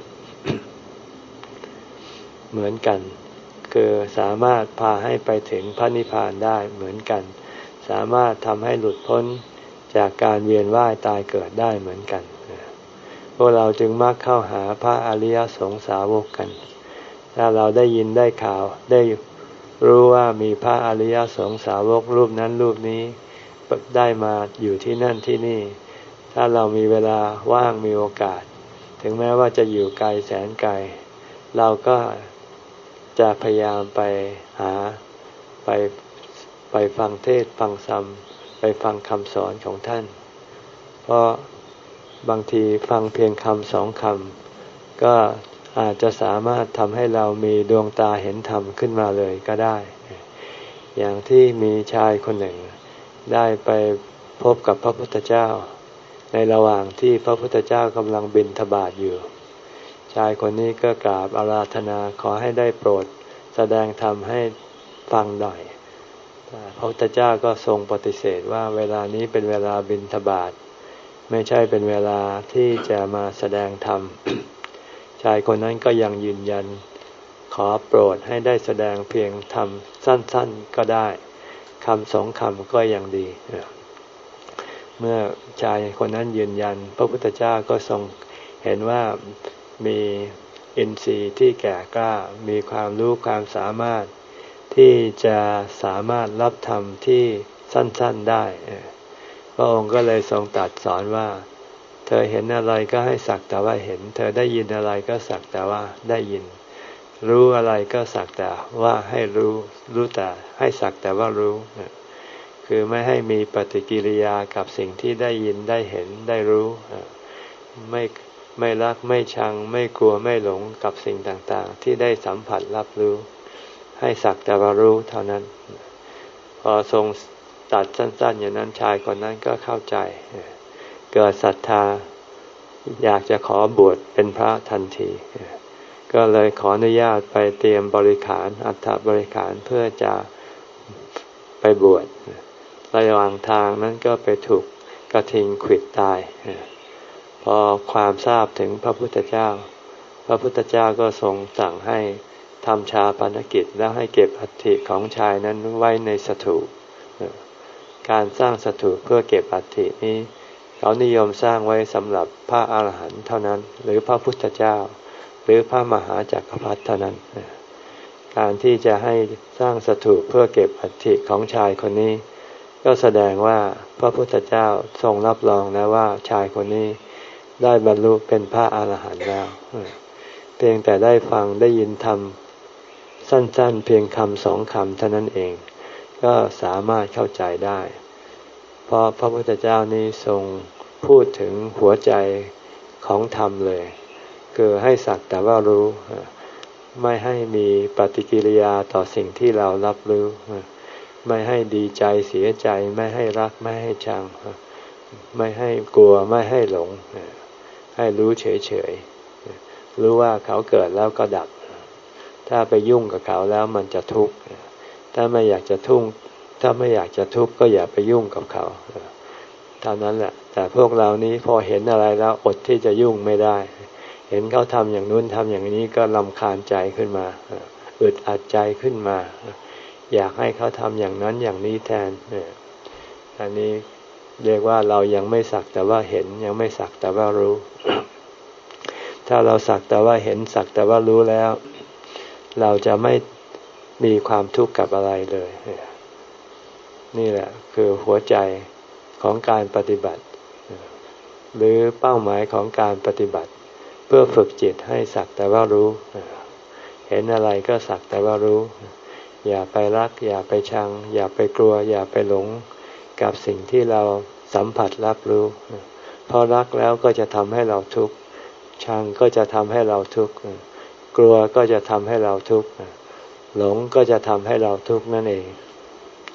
เหมือนกันคือสามารถพาให้ไปถึงพระนิพพานได้เหมือนกันสามารถทำให้หลุดพ้นจากการเวียนว่ายตายเกิดได้เหมือนกันพวกเราจึงมักเข้าหาพระอริยสงสาวกกันถ้าเราได้ยินได้ข่าวได้รู้ว่ามีพระอริยสงสาวกรูปนั้นรูปนี้ได้มาอยู่ที่นั่นที่นี่ถ้าเรามีเวลาว่างมีโอกาสถึงแม้ว่าจะอยู่ไกลแสนไกลเราก็จะพยายามไปหาไปไปฟังเทศน์ฟังธรรมไปฟังคำสอนของท่านเพราะบางทีฟังเพียงคำสองคำก็อาจจะสามารถทำให้เรามีดวงตาเห็นธรรมขึ้นมาเลยก็ได้อย่างที่มีชายคนหนึ่งได้ไปพบกับพระพุทธเจ้าในระหว่างที่พระพุทธเจ้ากำลังบิณฑบาตอยู่ชายคนนี้ก็กราบอาราธนาขอให้ได้โปรดแสดงธรรมให้ฟังหน่อยพระพุทธเจ้าก็ทรงปฏิเสธว่าเวลานี้เป็นเวลาบิณฑบาตไม่ใช่เป็นเวลาที่จะมาแสดงธรรม ชายคนนั้นก็ยังยืนยันขอโปรดให้ได้แสดงเพียงธรรมสั้นๆก็ได้คำสองคำก็ยังดีเมื่อชายคนนั้นยืนยันพระพุทธเจ้าก็ทรงเห็นว่ามีอินทรีย์ที่แก่กล้ามีความรู้ความสามารถที่จะสามารถรับธรรมที่สั้นๆได้พระองค์ก็เลยทรงตรัสสอนว่าเธอเห็นอะไรก็ให้สักแต่ว่าเห็นเธอได้ยินอะไรก็สักแต่ว่าได้ยินรู้อะไรก็สักแต่ว่าให้รู้รู้แต่ให้สักแต่ว่ารู้คือไม่ให้มีปฏิกิริยากับสิ่งที่ได้ยินได้เห็นได้รู้ไม่ไม่รักไม่ชังไม่กลัวไม่หลงกับสิ่งต่างๆที่ได้สัมผัสรับรู้ให้สักแต่ว่ารู้เท่านั้นพอทรงตัดสั้นๆอย่างนั้นชายคนนั้นก็เข้าใจเกิดศรัทธาอยากจะขอบวชเป็นพระทันทีก็เลยขออนุญาตไปเตรียมบริขารอัฐบริขารเพื่อจะไปบวชระหว่างทางนั้นก็ไปถูกกระทิงขวิดตายพอความทราบถึงพระพุทธเจ้าพระพุทธเจ้าก็ทรงสั่งให้ทำชาปนกิจแล้วให้เก็บอัฐิของชายนั้นไว้ในสถูปการสร้างสถูปเพื่อเก็บอัฐินี้เขานิยมสร้างไว้สำหรับพระอาหารหันต์เท่านั้นหรือพระพุทธเจ้าหรือพระมหาจักรพรรดิเท่านั้นการที่จะให้สร้างสถูปเพื่อเก็บอัฐิของชายคนนี้ก็แสดงว่าพระพุทธเจ้าทรงรับรองแล้วว่าชายคนนี้ได้บรรลุเป็นพระอาหารหันต์แล้วเพียงแต่ได้ฟังได้ยินธรรมสั้นๆเพียงคำสองคำเท่านั้นเองก็สามารถเข้าใจได้เพราะพระพุทธเจ้านี้ทรงพูดถึงหัวใจของธรรมเลยคือให้สักแต่ว่ารู้ไม่ให้มีปฏิกิริยาต่อสิ่งที่เรารับรู้ไม่ให้ดีใจเสียใจไม่ให้รักไม่ให้ชังไม่ให้กลัวไม่ให้หลงให้รู้เฉยๆรู้ว่าเขาเกิดแล้วก็ดับถ้าไปยุ่งกับเขาแล้วมันจะทุกข์ถ้าไม่อยากจะทุกข์ถ้าไม่อยากจะทุกข์ก็อย่าไปยุ่งกับเขาเท่านั้นแหละแต่พวกเรานี้พอเห็นอะไรแล้วอดที่จะยุ่งไม่ได้เห็นเขาทำอย่างนู้นทำอย่างนี้ก็รำคาญใจขึ้นมาอึดอัดใจขึ้นมาอยากให้เขาทำอย่างนั้นอย่างนี้แทนอันนี้เรียกว่าเรายังไม่สักแต่ว่าเห็นยังไม่สักแต่ว่ารู้ถ้าเราสักแต่ว่าเห็นสักแต่ว่ารู้แล้วเราจะไม่มีความทุกข์กับอะไรเลยนี่แหละคือหัวใจของการปฏิบัติหรือเป้าหมายของการปฏิบัติเพื่อฝึกจิตให้สักแต่ว่ารู้เห็นอะไรก็สักแต่ว่ารู้อย่าไปรักอย่าไปชังอย่าไปกลัวอย่าไปหลงกับสิ่งที่เราสัมผัสรับรู้เพราะรักแล้วก็จะทำให้เราทุกข์ชังก็จะทำให้เราทุกข์กลัวก็จะทำให้เราทุกข์หลงก็จะทำให้เราทุกข์นั่นเอง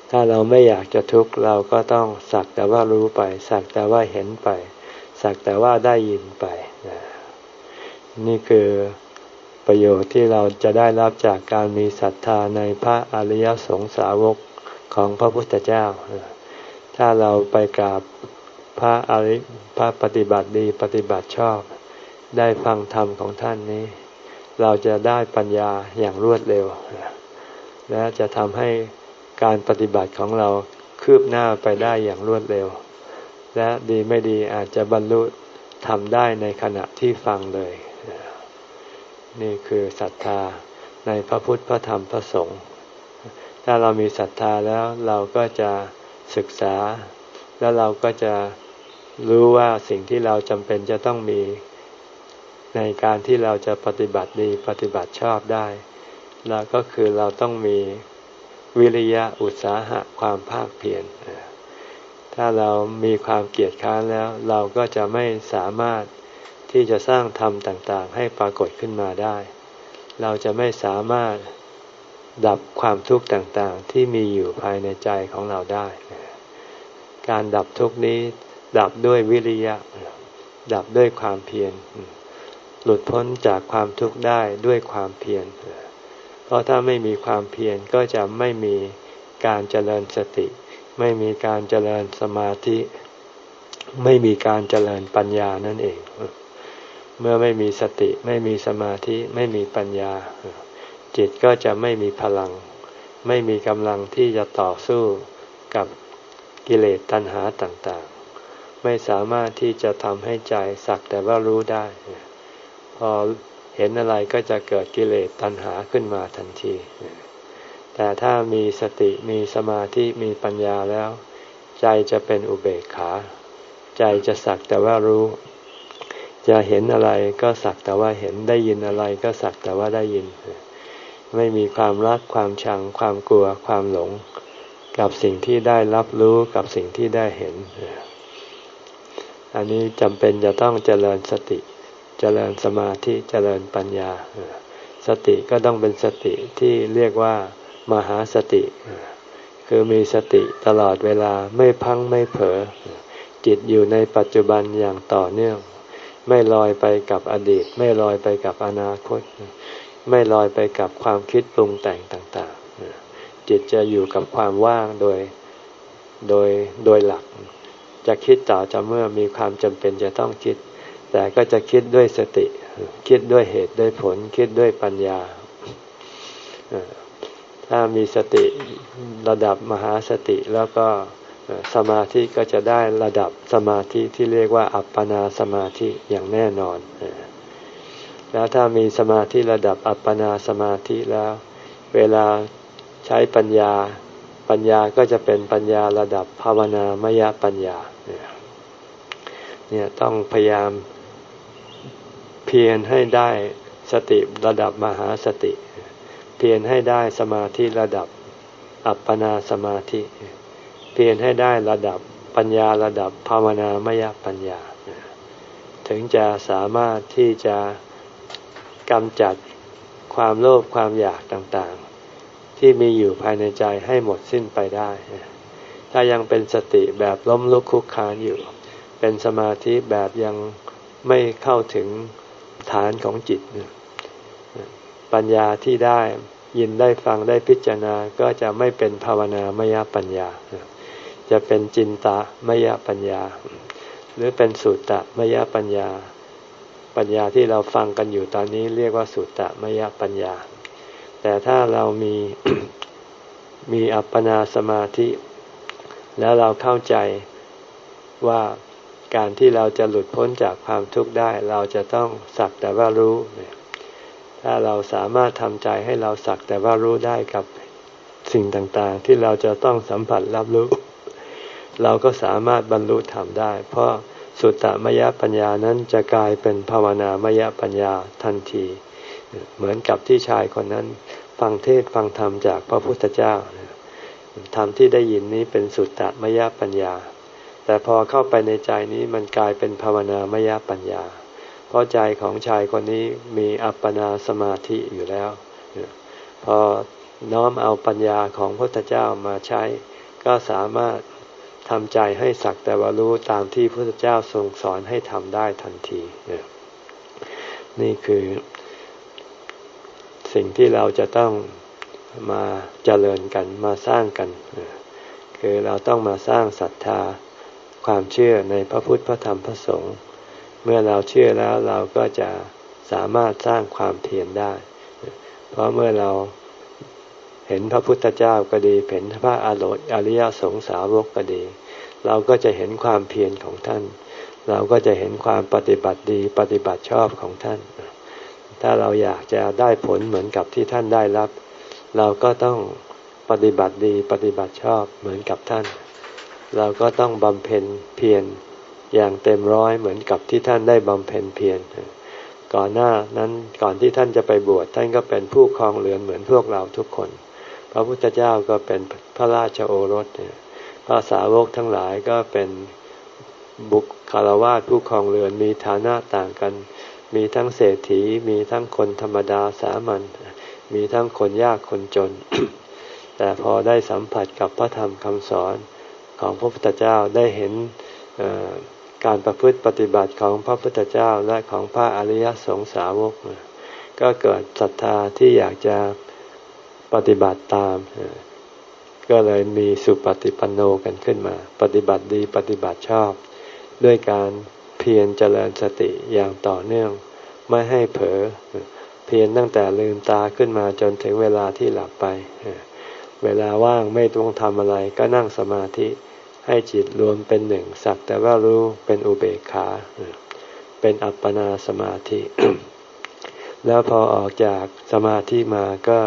ถ้าเราไม่อยากจะทุกข์เราก็ต้องสักแต่ว่ารู้ไปสักแต่ว่าเห็นไปสักแต่ว่าได้ยินไปนี่คือประโยชน์ที่เราจะได้รับจากการมีศรัทธาในพระอริยสงสาวกของพระพุทธเจ้าถ้าเราไปกราบพระอริพระปฏิบัติดีปฏิบัติชอบได้ฟังธรรมของท่านนี้เราจะได้ปัญญาอย่างรวดเร็วและจะทำให้การปฏิบัติของเราคืบหน้าไปได้อย่างรวดเร็วและดีไม่ดีอาจจะบรรลุธรรมได้ในขณะที่ฟังเลยนี่คือศรัทธาในพระพุทธพระธรรมพระสงฆ์ถ้าเรามีศรัทธาแล้วเราก็จะศึกษาแล้วเราก็จะรู้ว่าสิ่งที่เราจำเป็นจะต้องมีในการที่เราจะปฏิบัติดีปฏิบัติชอบได้แล้วก็คือเราต้องมีวิริยะอุตสาหะความภาคเพียรถ้าเรามีความเกียจคร้านแล้วเราก็จะไม่สามารถที่จะสร้างธรรมต่างๆให้ปรากฏขึ้นมาได้เราจะไม่สามารถดับความทุกข์ต่างๆที่มีอยู่ภายในใจของเราได้การดับทุกข์นี้ดับด้วยวิริยะดับด้วยความเพียรหลุดพ้นจากความทุกข์ได้ด้วยความเพียรเพราะถ้าไม่มีความเพียรก็จะไม่มีการเจริญสติไม่มีการเจริญสมาธิไม่มีการเจริญปัญญานั่นเองเมื่อไม่มีสติไม่มีสมาธิไม่มีปัญญาจิตก็จะไม่มีพลังไม่มีกำลังที่จะต่อสู้กับกิเลสตัณหาต่างๆไม่สามารถที่จะทำให้ใจสักแต่ว่ารู้ได้พอเห็นอะไรก็จะเกิดกิเลสตัณหาขึ้นมาทันทีแต่ถ้ามีสติมีสมาธิมีปัญญาแล้วใจจะเป็นอุเบกขาใจจะสักแต่ว่ารู้จะเห็นอะไรก็สักแต่ว่าเห็นได้ยินอะไรก็สักแต่ว่าได้ยินไม่มีความรักความชังความกลัวความหลงกับสิ่งที่ได้รับรู้กับสิ่งที่ได้เห็นอันนี้จำเป็นจะต้องเจริญสติเจริญสมาธิเจริญปัญญาสติก็ต้องเป็นสติที่เรียกว่ามหาสติคือมีสติตลอดเวลาไม่พังไม่เผลอจิตอยู่ในปัจจุบันอย่างต่อเนื่องไม่ลอยไปกับอดีตไม่ลอยไปกับอนาคตไม่ลอยไปกับความคิดปรุงแต่งต่างๆจิตจะอยู่กับความว่างโดยโดยโดยหลักจะคิดต่อจะเมื่อมีความจำเป็นจะต้องคิดแต่ก็จะคิดด้วยสติคิดด้วยเหตุด้วยผลคิดด้วยปัญญาถ้ามีสติระดับมหาสติแล้วก็สมาธิก็จะได้ระดับสมาธิที่เรียกว่าอัปปนาสมาธิอย่างแน่นอนแล้วถ้ามีสมาธิระดับอัปปนาสมาธิแล้วเวลาใช้ปัญญาปัญญาก็จะเป็นปัญญาระดับภาวนามยปัญญาเนี่ยต้องพยายามเพียรให้ได้สติระดับมหาสติเพียรให้ได้สมาธิระดับอัปปนาสมาธิเพียรให้ได้ระดับปัญญาระดับภาวนามยปัญญาถึงจะสามารถที่จะกำจัดความโลภความอยากต่างๆที่มีอยู่ภายในใจให้หมดสิ้นไปได้ถ้ายังเป็นสติแบบล้มลุกคลุกคลานอยู่เป็นสมาธิแบบยังไม่เข้าถึงฐานของจิตปัญญาที่ได้ยินได้ฟังได้พิจารณาก็จะไม่เป็นภาวนามยปัญญาจะเป็นจินตามยปัญญาหรือเป็นสุตตมยปัญญาปัญญาที่เราฟังกันอยู่ตอนนี้เรียกว่าสุตตมยปัญญาแต่ถ้าเรามี มีอัปปนาสมาธิแล้วเราเข้าใจว่าการที่เราจะหลุดพ้นจากความทุกข์ได้เราจะต้องสักแต่ว่ารู้ถ้าเราสามารถทำใจให้เราสักแต่ว่ารู้ได้กับสิ่งต่างๆที่เราจะต้องสัมผัสรับรู้เราก็สามารถบรรลุธรรมได้เพราะสุตตมยปัญญานั้นจะกลายเป็นภาวนามยปัญญาทันทีเหมือนกับที่ชายคนนั้นฟังเทศฟังธรรมจากพระพุทธเจ้าธรรมที่ได้ยินนี้เป็นสุตตมยปัญญาแต่พอเข้าไปในใจนี้มันกลายเป็นภาวนามยปัญญาเพราะใจของชายคนนี้มีอัปปนาสมาธิอยู่แล้วพอน้อมเอาปัญญาของพระพุทธเจ้ามาใช้ก็สามารถทำใจให้สักแต่ว่ารู้ตามที่พระพุทธเจ้าทรงสอนให้ทำได้ทันทีนี่คือสิ่งที่เราจะต้องมาเจริญกันมาสร้างกันคือเราต้องมาสร้างศรัทธาความเชื่อในพระพุทธพระธรรมพระสงฆ์เมื่อเราเชื่อแล้วเราก็จะสามารถสร้างความเพียรได้เพราะเมื่อเราเห็นพระพุทธเจ้าก็ดีเห็นพระอริยสงสาวกก็ดีเราก็จะเห็นความเพียรของท่านเราก็จะเห็นความปฏิบัติดีปฏิบัติชอบของท่านถ้าเราอยากจะได้ผลเหมือนกับที่ท่านได้รับเราก็ต้องปฏิบัติดีปฏิบัติชอบเหมือนกับท่านเราก็ต้องบำเพ็ญเพียรอย่างเต็มร้อยเหมือนกับที่ท่านได้บำเพ็ญเพียรก่อนหน้านั้นก่อนที่ท่านจะไปบวชท่านก็เป็นผู้ครองเรือนเหมือนพวกเราทุกคนพระพุทธเจ้าก็เป็นพระราชโอรสพระสาวกทั้งหลายก็เป็นบุคคลวาสผู้ครองเรือนมีฐานะต่างกันมีทั้งเศรษฐีมีทั้งคนธรรมดาสามัญมีทั้งคนยากคนจน แต่พอได้สัมผัสกับพระธรรมคำสอนของพระพุทธเจ้าได้เห็นการประพฤติปฏิบัติของพระพุทธเจ้าและของพระอริยสงสาวกก็เกิดศรัทธาที่อยากจะปฏิบัติตามก็เลยมีสุปฏิปันโนกันขึ้นมาปฏิบัติดีปฏิบัติชอบด้วยการเพียรเจริญสติอย่างต่อเนื่องไม่ให้เผลอเพียรตั้งแต่ลืมตาขึ้นมาจนถึงเวลาที่หลับไปเวลาว่างไม่ต้องทำอะไรก็นั่งสมาธิให้จิตรวมเป็นหนึ่งสักแต่ว่ารู้เป็นอุเบกขาเป็นอัปปนาสมาธิ แล้วพอออกจากสมาธิมาก็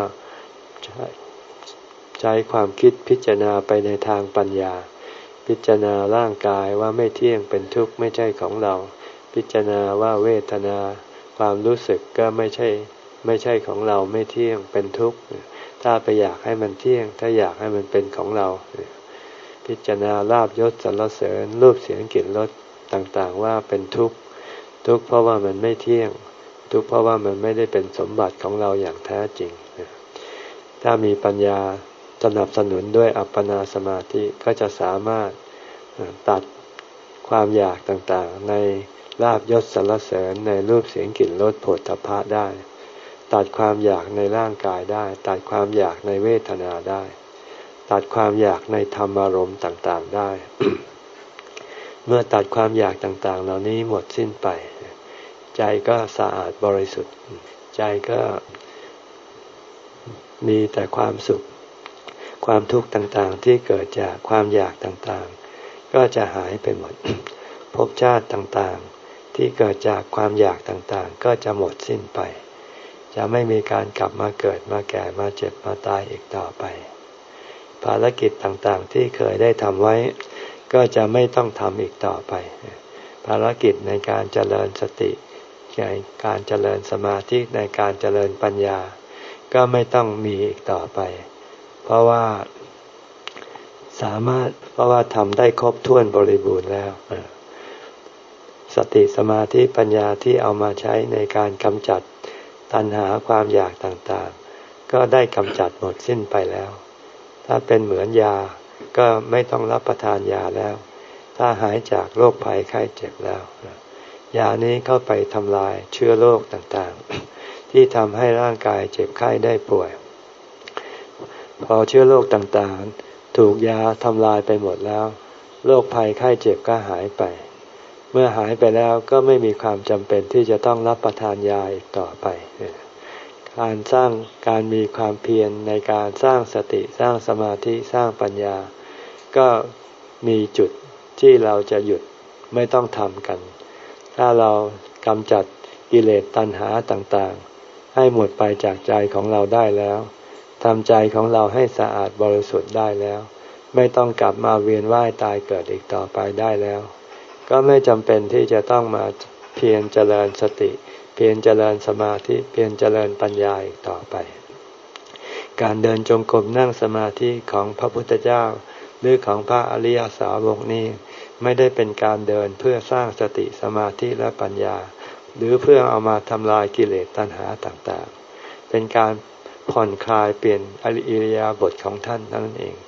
ใช้ความคิดพิจารณาไปในทางปัญญาพิจารณาร่างกายว่าไม่เที่ยงเป็นทุกข์ไม่ใช่ของเราพิจารณาว่าเวทนาความรู้สึกก็ไม่ใช่ไม่ใช่ของเราไม่เที่ยงเป็นทุกข์ถ้าไปอยากให้มันเที่ยงถ้าอยากให้มันเป็นของเราพิจารณาลาภยศสรรเสริญรูปเสียงกลิ่นรสต่างๆว่าเป็นทุกข์ทุกข์เพราะว่ามันไม่เที่ยงทุกข์เพราะว่ามันไม่ได้เป็นสมบัติของเราอย่างแท้จริงถ้ามีปัญญาสนับสนุนด้วยอัปปนาสมาธิก็จะสามารถตัดความอยากต่างๆในลาภยศสรรเสริญในรูปเสียงกลิ่นรสโผฏฐัพพะได้ตัดความอยากในร่างกายได้ตัดความอยากในเวทนาได้ตัดความอยากในธรรมารมณ์ต่างๆได้ เมื่อตัดความอยากต่างๆเหล่านี้หมดสิ้นไปใจก็สะอาดบริสุทธิ์ใจก็มีแต่ความสุขความทุกข์ต่างๆที่เกิดจากความอยากต่างๆก็จะหายไปหมด ภพชาติต่างๆที่เกิดจากความอยากต่างๆก็จะหมดสิ้นไปจะไม่มีการกลับมาเกิดมาแก่มาเจ็บมาตายอีกต่อไปภารกิจต่างๆที่เคยได้ทำไว้ก็จะไม่ต้องทำอีกต่อไปภารกิจในการเจริญสติในการเจริญสมาธิในการเจริญปัญญาก็ไม่ต้องมีอีกต่อไปเพราะว่าสามารถเพราะว่าทำได้ครบถ้วนบริบูรณ์แล้วสติสมาธิปัญญาที่เอามาใช้ในการกำจัดตัณหาความอยากต่างๆก็ได้กำจัดหมดสิ้นไปแล้วถ้าเป็นเหมือนยาก็ไม่ต้องรับประทานยาแล้วถ้าหายจากโรคภัยไข้เจ็บแล้วยานี้เข้าไปทำลายเชื้อโรคต่างๆที่ทำให้ร่างกายเจ็บไข้ได้ป่วยพอเชื้อโรคต่างๆถูกยาทำลายไปหมดแล้วโรคภัยไข้เจ็บก็หายไปเมื่อหายไปแล้วก็ไม่มีความจำเป็นที่จะต้องรับประทานยาอีกต่อไปการสร้างการมีความเพียรในการสร้างสติสร้างสมาธิสร้างปัญญาก็มีจุดที่เราจะหยุดไม่ต้องทำกันถ้าเรากำจัดกิเลสตัณหาต่างๆให้หมดไปจากใจของเราได้แล้วทำใจของเราให้สะอาดบริสุทธิ์ได้แล้วไม่ต้องกลับมาเวียนว่ายตายเกิดอีกต่อไปได้แล้วก็ไม่จำเป็นที่จะต้องมาเพียรเจริญสติเพียรเจริญสมาธิเพียรเจริญปัญญาอีกต่อไปการเดินจงกรมนั่งสมาธิของพระพุทธเจ้าหรือของพระอริยสาวกนี้ไม่ได้เป็นการเดินเพื่อสร้างสติสมาธิและปัญญาหรือเพื่อเอามาทำลายกิเลสตัณหาต่างๆเป็นการผ่อนคลายเปลี่ยนอิริยาบถของท่านนั่นเอง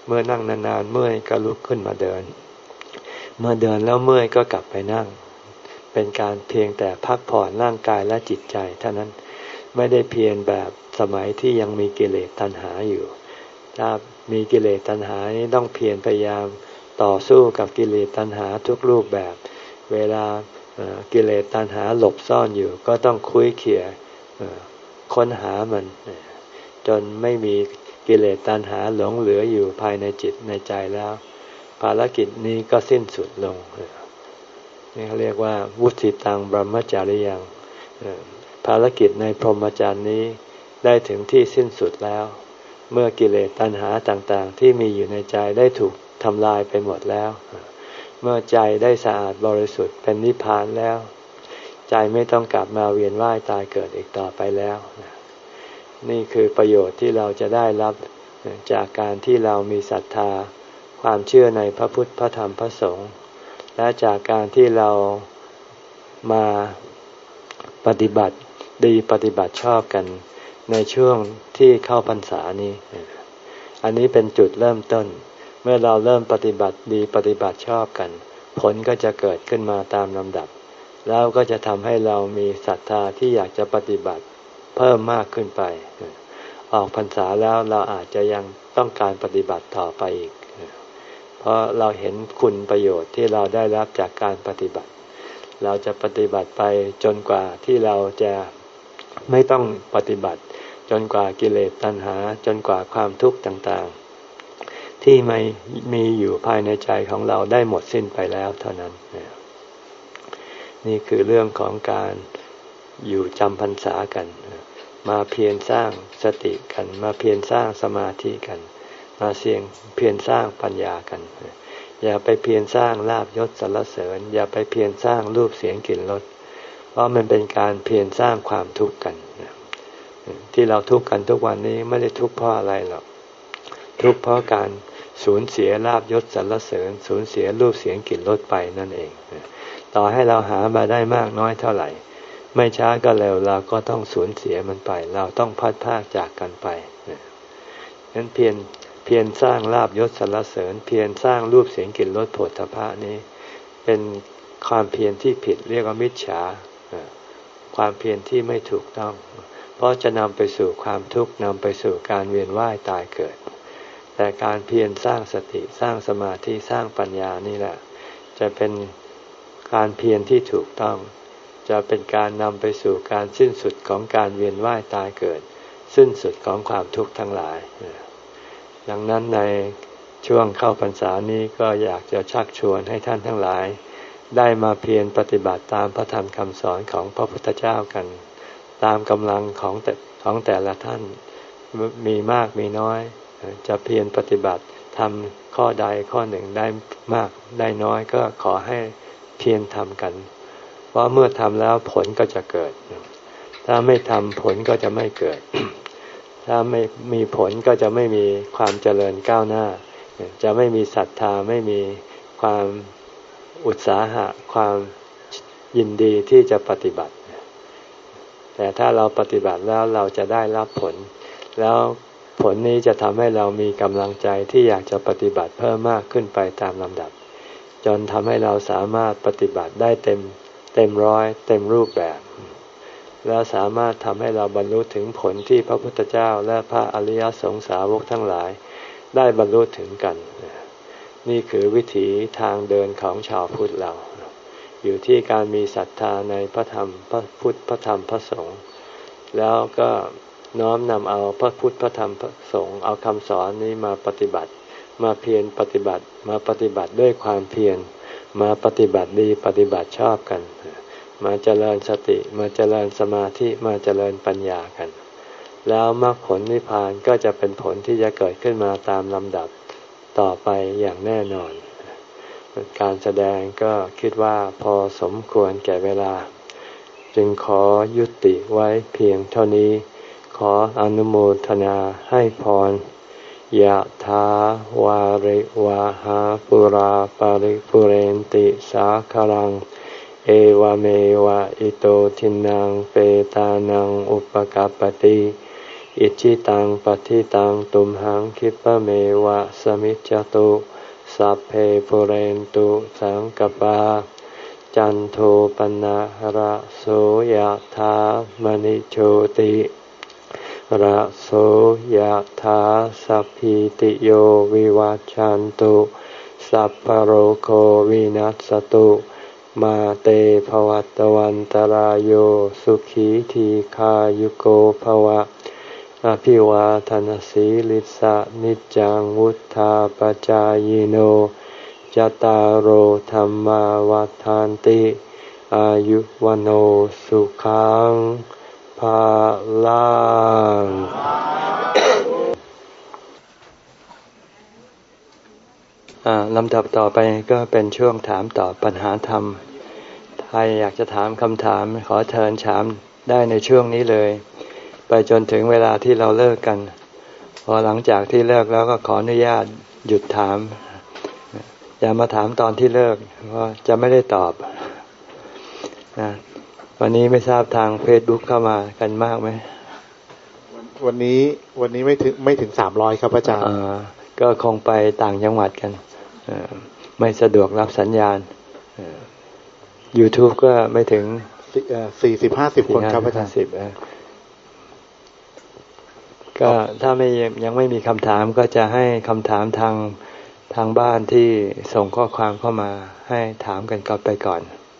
เมื่อนั่งนานๆเมื่อยก็ลุกขึ้นมาเดินเมื่อเดินแล้วเมื่อยก็กลับไปนั่งเป็นการเพียงแต่พักผ่อนร่างกายและจิตใจเท่านั้นไม่ได้เพียรแบบสมัยที่ยังมีกิเลสตัณหาอยู่ถ้ามีกิเลสตัณหานี้ต้องเพียรพยายามต่อสู้กับกิเลสตัณหาทุกรูปแบบเวลากิเลสตัณหาหลบซ่อนอยู่ก็ต้องคุ้ยเขี่ยค้นหามันจนไม่มีกิเลสตัณหาหลงเหลืออยู่ภายในจิตในใจแล้วภารกิจนี้ก็สิ้นสุดลงนี่เขาเรียกว่าวุฒิตังบรมจาริยังภารกิจในพรหมจรรย์นี้ได้ถึงที่สิ้นสุดแล้วเมื่อกิเลสตัณหาต่างๆที่มีอยู่ในใจได้ถูกทำลายไปหมดแล้วเมื่อใจได้สะอาดบริสุทธิ์เป็นนิพพานแล้วใจไม่ต้องกลับมาเวียนว่ายตายเกิดอีกต่อไปแล้วนี่คือประโยชน์ที่เราจะได้รับจากการที่เรามีศรัทธาความเชื่อในพระพุทธพระธรรมพระสงฆ์และจากการที่เรามาปฏิบัติดีปฏิบัติชอบกันในช่วงที่เข้าพรรษานี้อันนี้เป็นจุดเริ่มต้นเมื่อเราเริ่มปฏิบัติดีปฏิบัติชอบกันผลก็จะเกิดขึ้นมาตามลำดับแล้วก็จะทำให้เรามีศรัทธาที่อยากจะปฏิบัติเพิ่มมากขึ้นไปออกพรรษาแล้วเราอาจจะยังต้องการปฏิบัติต่อไปอีกเพราะเราเห็นคุณประโยชน์ที่เราได้รับจากการปฏิบัติเราจะปฏิบัติไปจนกว่าที่เราจะไม่ต้องปฏิบัติจนกว่ากิเลสตัณหาจนกว่าความทุกข์ต่างๆที่ไม่มีอยู่ภายในใจของเราได้หมดสิ้นไปแล้วเท่านั้นนี่คือเรื่องของการอยู่จำพรรษากันมาเพียรสร้างสติกันมาเพียรสร้างสมาธิกันมาเสียงเพียรสร้างปัญญากันอย่าไปเพียรสร้างลาภยศสรรเสริญอย่าไปเพียรสร้างรูปเสียงกลิ่นรสเพราะมันเป็นการเพียรสร้างความทุกข์กันที่เราทุกข์กันทุกวันนี้ไม่ได้ทุกข์เพราะอะไรหรอกทุกข์เพราะการสูญเสียลาภยศสรรเสริญสูญเสียรูปเสียงกลิ่นรสไปนั่นเองต่อให้เราหามาได้มากน้อยเท่าไหร่ไม่ช้าก็เร็วเราก็ต้องสูญเสียมันไปเราต้องพัดพรากจากกันไปนั้นเพียรเพียรสร้างลาภยศสรรเสริญเพียรสร้างรูปเสียงกลิ่นรสโผฏฐัพพะนี้เป็นความเพียรที่ผิดเรียกว่ามิจฉาความเพียรที่ไม่ถูกต้องเพราะจะนำไปสู่ความทุกข์นำไปสู่การเวียนว่ายตายเกิดแต่การเพียรสร้างสติสร้างสมาธิสร้างปัญญานี่แหละจะเป็นการเพียรที่ถูกต้องจะเป็นการนำไปสู่การสิ้นสุดของการเวียนว่ายตายเกิดสิ้นสุดของความทุกข์ทั้งหลายดังนั้นในช่วงเข้าพรรษานี้ก็อยากจะชักชวนให้ท่านทั้งหลายได้มาเพียรปฏิบัติตามพระธรรมคำสอนของพระพุทธเจ้ากันตามกำลังของแต่ของแต่ละท่านมีมากมีน้อยจะเพียรปฏิบัติทำข้อใดข้อหนึ่งได้มากได้น้อยก็ขอให้เพียรทำกันเพราะเมื่อทำแล้วผลก็จะเกิดถ้าไม่ทำผลก็จะไม่เกิดถ้าไม่มีผลก็จะไม่มีความเจริญก้าวหน้าจะไม่มีศรัทธาไม่มีความอุตสาหะความยินดีที่จะปฏิบัติแต่ถ้าเราปฏิบัติแล้วเราจะได้รับผลแล้วผลนี้จะทำให้เรามีกำลังใจที่อยากจะปฏิบัติเพิ่มมากขึ้นไปตามลำดับจนทำให้เราสามารถปฏิบัติได้เต็มเต็มร้อยเต็มรูปแบบแล้วสามารถทำให้เราบรรลุถึงผลที่พระพุทธเจ้าและพระอริยสงสาวกทั้งหลายได้บรรลุถึงกันนี่คือวิถีทางเดินของชาวพุทธเราอยู่ที่การมีศรัทธาในพระธรรมพระพุทธพระธรรมพระสงฆ์แล้วก็น้อมนำเอาพระพุทธพระธรรมพระสงฆ์เอาคำสอนนี้มาปฏิบัติมาเพียรปฏิบัติมาปฏิบัติด้วยความเพียรมาปฏิบัติดีปฏิบัติชอบกันมาเจริญสติมาเจริญสมาธิมาเจริญปัญญากันแล้วมรรคผลนิพพานก็จะเป็นผลที่จะเกิดขึ้นมาตามลำดับต่อไปอย่างแน่นอนการแสดงก็คิดว่าพอสมควรแก่เวลาจึงขอยุติไว้เพียงเท่านี้ขออนุโมทนาให้พรยะถาวาริวาหาปุราปาริปุเรนติสาคารังเอวเมวะอิโตทินังเปตานังอุปกัปปติอิจิตังปฏิตังตุมหังคิปะเมวะสมิจจตุสัพเพปุเรนตุสังกปาจันโทปนะระโสยถามณิโชติระโสยถาสัพพิติโยวิวัจจันตุสัพพโรโควินัสตุมาเตภวัตวันตรายโยสุขีทีขายุโกภวะอภิวาทนาสีลิสะนิจังวุธาปจายโนจตารโหธรรมวัฏฏานติอายุวโนสุขังภาลังลำดับต่อไปก็เป็นช่วงถามตอบปัญหาธรรมใครอยากจะถามคำถามขอเชิญถามได้ในช่วงนี้เลยไปจนถึงเวลาที่เราเลิกกันพอหลังจากที่เลิกแล้วก็ขออนุญาตหยุดถามอย่ามาถามตอนที่เลิกเพราะจะไม่ได้ตอบนะวันนี้ไม่ทราบทาง Facebook เข้ามากันมากไหมวันนี้วันนี้ไม่ถึงไม่ถึงสามร้อยครับอาจารย์ก็คงไปต่างจังหวัดกันไม่สะดวกรับสัญญาณ YouTube ก็ไม่ถึงสี่สิบห้าสิบคนครับอาจารย์ก็ถ้าไม่ยังไม่มีคำถามก็จะให้คำถามทางทางบ้านที่ส่งข้อความเข้ามาให้ถามกันก่อนไปก่อน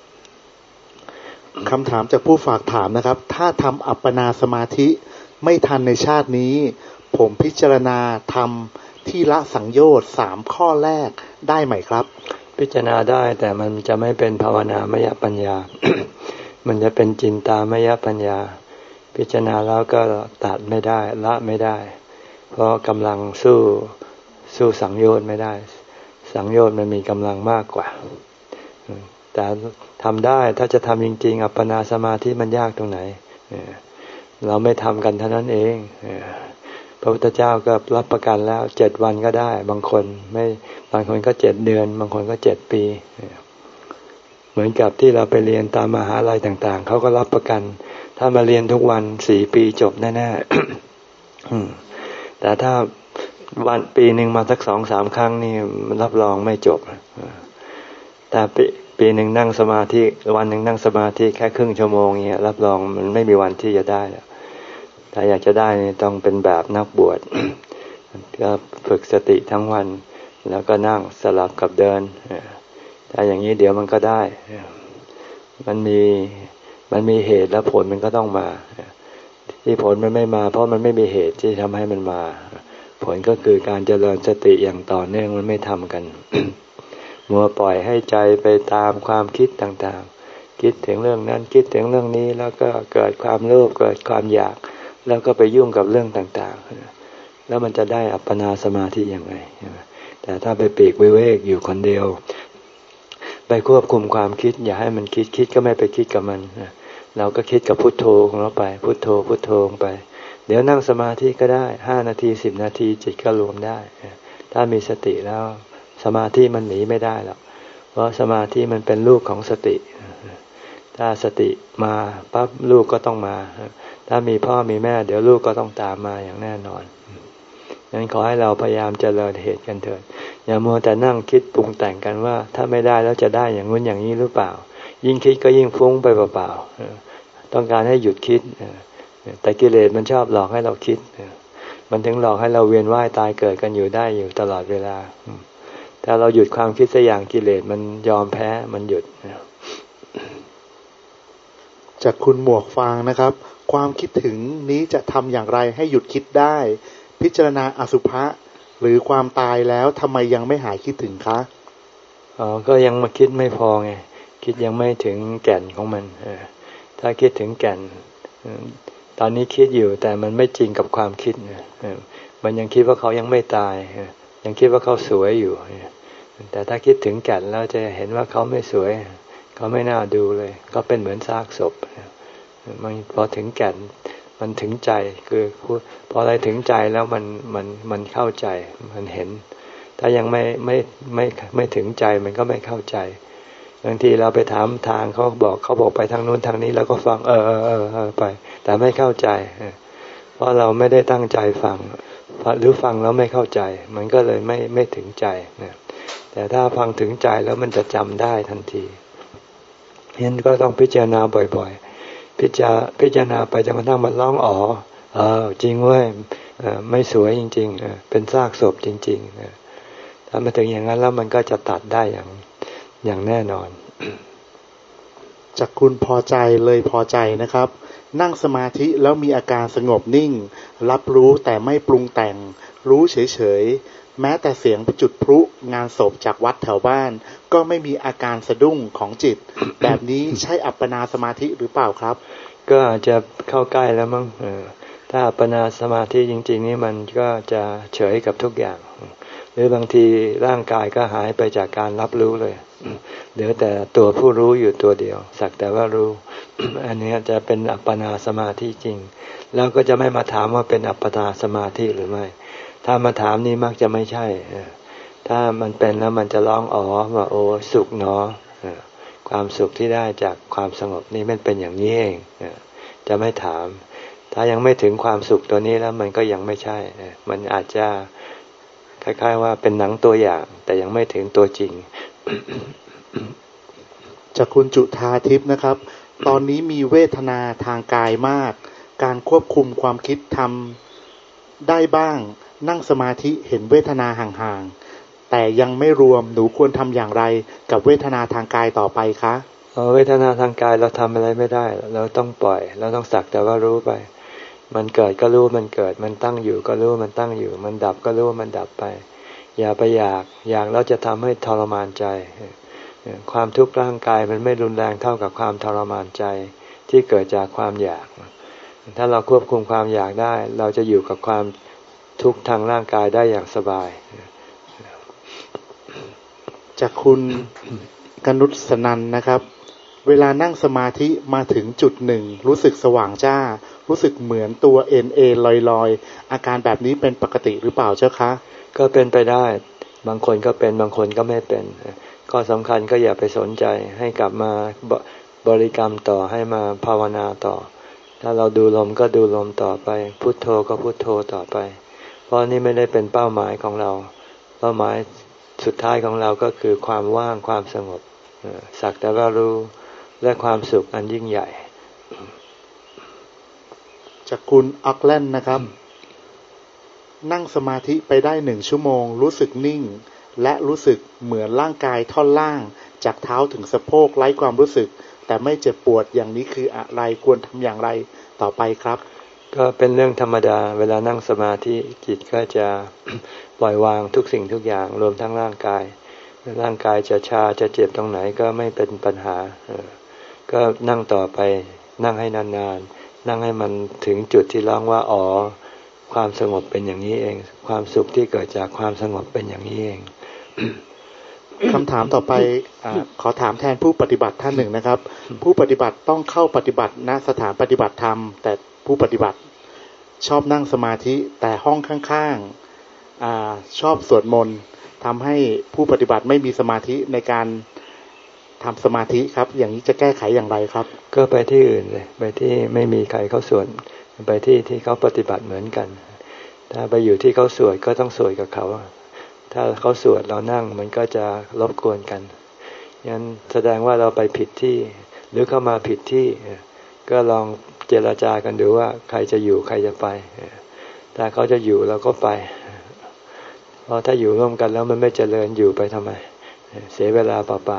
คำถามจากผู้ฝากถามนะครับถ้าทำอัปปนาสมาธิไม่ทันในชาตินี้ผมพิจารณาทำที่ละสังโยชน์สามข้อแรกได้ไหมครับพิจารณาได้แต่มันจะไม่เป็นภาวนามยปัญญา มันจะเป็นจินตามยปัญญาพิจารณาแล้วก็ตัดไม่ได้ละไม่ได้เพราะกำลังสู้สู้สังโยชน์ไม่ได้สังโยชน์มันมีกำลังมากกว่าแต่ทำได้ถ้าจะทำจริงๆอัปปนาสมาธิมันยากตรงไหนเราไม่ทำกันเท่านั้นเองพระพุทธเจ้าก็รับประกันแล้วเจ็ดวันก็ได้บางคนไม่บางคนก็เจ็ดเดือนบางคนก็เจ็ดปีเหมือนกับที่เราไปเรียนตามมหาลัยต่างๆเขาก็รับประกันถ้ามาเรียนทุกวันสี่ปีจบแน่ๆแต่ถ้าวันปีหนึ่งมาสักสองสามครั้งนี่รับรองไม่จบแต่ปีปีหนึ่งนั่งสมาธิวันหนึ่งนั่งสมาธิแค่ครึ่งชั่วโมงเงี้ยรับรองมันไม่มีวันที่จะได้แล้วถ้าอยากจะได้นี่ต้องเป็นแบบนักบวช ก็ฝึกสติทั้งวันแล้วก็นั่งสลับกับเดินถ้าอย่างนี้เดี๋ยวมันก็ได้มันมีมันมีเหตุและผลมันก็ต้องมาที่ผลมันไม่มาเพราะมันไม่มีเหตุที่ทำให้มันมาผลก็คือการเจริญสติอย่างต่อเนื่องมันไม่ทำกัน มัวปล่อยให้ใจไปตามความคิดต่างๆคิดถึงเรื่องนั้นคิดถึงเรื่องนี้แล้วก็เกิดความโลภเกิดความอยากแล้วก็ไปยุ่งกับเรื่องต่างๆแล้วมันจะได้อัปปนาสมาธิยังไงแต่ถ้าไปปีกวิเวกอยู่คนเดียวไปควบคุมความคิดอย่าให้มันคิดคิดก็ไม่ไปคิดกับมันเราก็คิดกับพุทโธของเราไปพุทโธพุทโธไปเดี๋ยวนั่งสมาธิก็ได้ห้านาทีสิบนาทีจิตก็รวมได้ถ้ามีสติแล้วสมาธิมันหนีไม่ได้หรอกเพราะสมาธิมันเป็นลูกของสติถ้าสติมาปั๊บลูกก็ต้องมาถ้ามีพ่อมีแม่เดี๋ยวลูกก็ต้องตามมาอย่างแน่นอนงั้นขอให้เราพยายามเจริญเหตุกันเถิดอย่ามัวแต่นั่งคิดปรุงแต่งกันว่าถ้าไม่ได้แล้วจะได้อย่างนู้นอย่างนี้หรือเปล่ายิ่งคิดก็ยิ่งฟุ้งไปเปล่าๆต้องการให้หยุดคิดแต่กิเลสมันชอบหลอกให้เราคิดมันถึงหลอกให้เราเวียนว่ายตายเกิดกันอยู่ได้อยู่ตลอดเวลาถ้าเราหยุดความคิดสักอย่างกิเลสมันยอมแพ้มันหยุดจากคุณหมวกฟางนะครับความคิดถึงนี้จะทำอย่างไรให้หยุดคิดได้พิจารณาอสุภะหรือความตายแล้วทำไมยังไม่หายคิดถึงคะอ๋อก็ยังมาคิดไม่พอไงคิดยังไม่ถึงแก่นของมันถ้าคิดถึงแก่นตอนนี้คิดอยู่แต่มันไม่จริงกับความคิดมันยังคิดว่าเขายังไม่ตายยังคิดว่าเขาสวยอยู่แต่ถ้าคิดถึงแก่นแล้วจะเห็นว่าเขาไม่สวยเขาไม่น่าดูเลยก็เป็นเหมือนซากศพมันพอถึงแก่นมันถึงใจคือพออะไรถึงใจแล้วมันมันมันเข้าใจมันเห็นถ้ายังไม่ไม่ไม่ไม่ถึงใจมันก็ไม่เข้าใจบางทีเราไปถามทางเขาบอกเขาบอกไปทางนู้นทางนี้แล้วก็ฟังเออเออเออไปแต่ไม่เข้าใจเพราะเราไม่ได้ตั้งใจฟังหรือฟังแล้วไม่เข้าใจมันก็เลยไม่ไม่ถึงใจนะแต่ถ้าฟังถึงใจแล้วมันจะจำได้ทันทีฉะนั้นก็ต้องพิจารณาบ่อยๆพิจารพิจารณาไปจนกระทั่งมันร้องอ๋อเออจริงเว้ยไม่สวยจริงๆเป็นซากศพจริงๆถ้ามาถึงอย่างนั้นแล้วมันก็จะตัดได้อย่างอย่างแน่นอนจากคุณพอใจเลยพอใจนะครับนั่งสมาธิแล้วมีอาการสงบนิ่งรับรู้แต่ไม่ปรุงแต่งรู้เฉยๆแม้แต่เสียงจุดพลุงานศพจากวัดแถวบ้านก็ไม่มีอาการสะดุ้งของจิต แบบนี้ใช่อัปปนาสมาธิหรือเปล่าครับก็อาจจะเข้าใกล้แล้วมั้งถ้าอัปปนาสมาธิจริงๆนี่มันก็จะเฉยกับทุกอย่างหรือบางทีร่างกายก็หายไปจากการรับรู้เลยเหลือแต่ตัวผู้รู้อยู่ตัวเดียวสักแต่ว่ารู้ อันนี้จะเป็นอัปปนาสมาธิจริงแล้วก็จะไม่มาถามว่าเป็นอัปปนาสมาธิหรือไม่ถ้ามาถามนี่มักจะไม่ใช่ถ้ามันเป็นแล้วมันจะร้องอ๋อว่าโอ้สุขเนาะความสุขที่ได้จากความสงบนี่มันเป็นอย่างนี้เองจะไม่ถามถ้ายังไม่ถึงความสุขตัวนี้แล้วมันก็ยังไม่ใช่มันอาจจะคล้ายๆว่าเป็นหนังตัวอย่างแต่ยังไม่ถึงตัวจริงจากคุณจุธาทิพย์นะครับตอนนี้มีเวทนาทางกายมากการควบคุมความคิดทำได้บ้างนั่งสมาธิเห็นเวทนาห่างๆแต่ยังไม่รวมหนูควรทำอย่างไรกับเวทนาทางกายต่อไปคะเวทนาทางกายเราทำอะไรไม่ได้เราต้องปล่อยเราต้องสักแต่ว่ารู้ไปมันเกิดก็รู้มันเกิดมันตั้งอยู่ก็รู้มันตั้งอยู่มันดับก็รู้มันดับไปอย่าไปอยากอยากแล้วจะทำให้ทรมานใจความทุกข์ร่างกายมันไม่รุนแรงเท่ากับความทรมานใจที่เกิดจากความอยากถ้าเราควบคุมความอยากได้เราจะอยู่กับความทุกข์ทางร่างกายได้อย่างสบายจากคุณกนุษสนันนะครับเวลานั่งสมาธิมาถึงจุดหนึ่งรู้สึกสว่างจ้ารู้สึกเหมือนตัวเอ็นเอลอยลอยอาการแบบนี้เป็นปกติหรือเปล่าเจ้าคะก็เป็นไปได้บางคนก็เป็นบางคนก็ไม่เป็นก็สำคัญก็อย่าไปสนใจให้กลับมาบริกรรมต่อให้มาภาวนาต่อถ้าเราดูลมก็ดูลมต่อไปพุทโธก็พุทโธต่อไปเพราะนี่ไม่ได้เป็นเป้าหมายของเราเป้าหมายสุดท้ายของเราก็คือความว่างความสงบสักแต่ว่ารู้และความสุขอันยิ่งใหญ่จากคุณออกแลนด์นะครับนั่งสมาธิไปได้หนึ่งชั่วโมงรู้สึกนิ่งและรู้สึกเหมือนร่างกายท่อนล่างจากเท้าถึงสะโพกไร้ความรู้สึกแต่ไม่เจ็บปวดอย่างนี้คืออะไรควรทำอย่างไรต่อไปครับก็เป็นเรื่องธรรมดาเวลานั่งสมาธิจิตก็จะปล่อยวางทุกสิ่งทุกอย่างรวมทั้งร่างกายร่างกายจะชาจะเจ็บตรงไหนก็ไม่เป็นปัญหาก็นั่งต่อไปนั่งให้นานๆนั่งให้มันถึงจุดที่ร้องว่าอ๋อความสงบเป็นอย่างนี้เองความสุขที่เกิดจากความสงบเป็นอย่างนี้เองคำถามต่อไปอขอถามแทนผู้ปฏิบัติท่านหนึ่งนะครับผู้ปฏิบัติต้องเข้าปฏิบัติณสถานปฏิบัติธรรมแต่ผู้ปฏิบัติชอบนั่งสมาธิแต่ห้องข้างๆ อ, ชอบสวดมนต์ทำให้ผู้ปฏิบัติไม่มีสมาธิในการทำสมาธิครับอย่างนี้จะแก้ไขอย่างไรครับก็ไปที่อื่นเลยไปที่ไม่มีใครเขาสวดไปที่ที่เขาปฏิบัติเหมือนกันถ้าไปอยู่ที่เขาสวดก็ต้องสวดกับเขาถ้าเขาสวดเรานั่งมันก็จะรบกวนกันงั้นแสดงว่าเราไปผิดที่หรือเข้ามาผิดที่ก็ลองเจรจากันดูว่าใครจะอยู่ใครจะไปถ้าเขาจะอยู่เราก็ไปเพราะถ้าอยู่ร่วมกันแล้วมันไม่เจริญอยู่ไปทำไมเสียเวลาเปล่า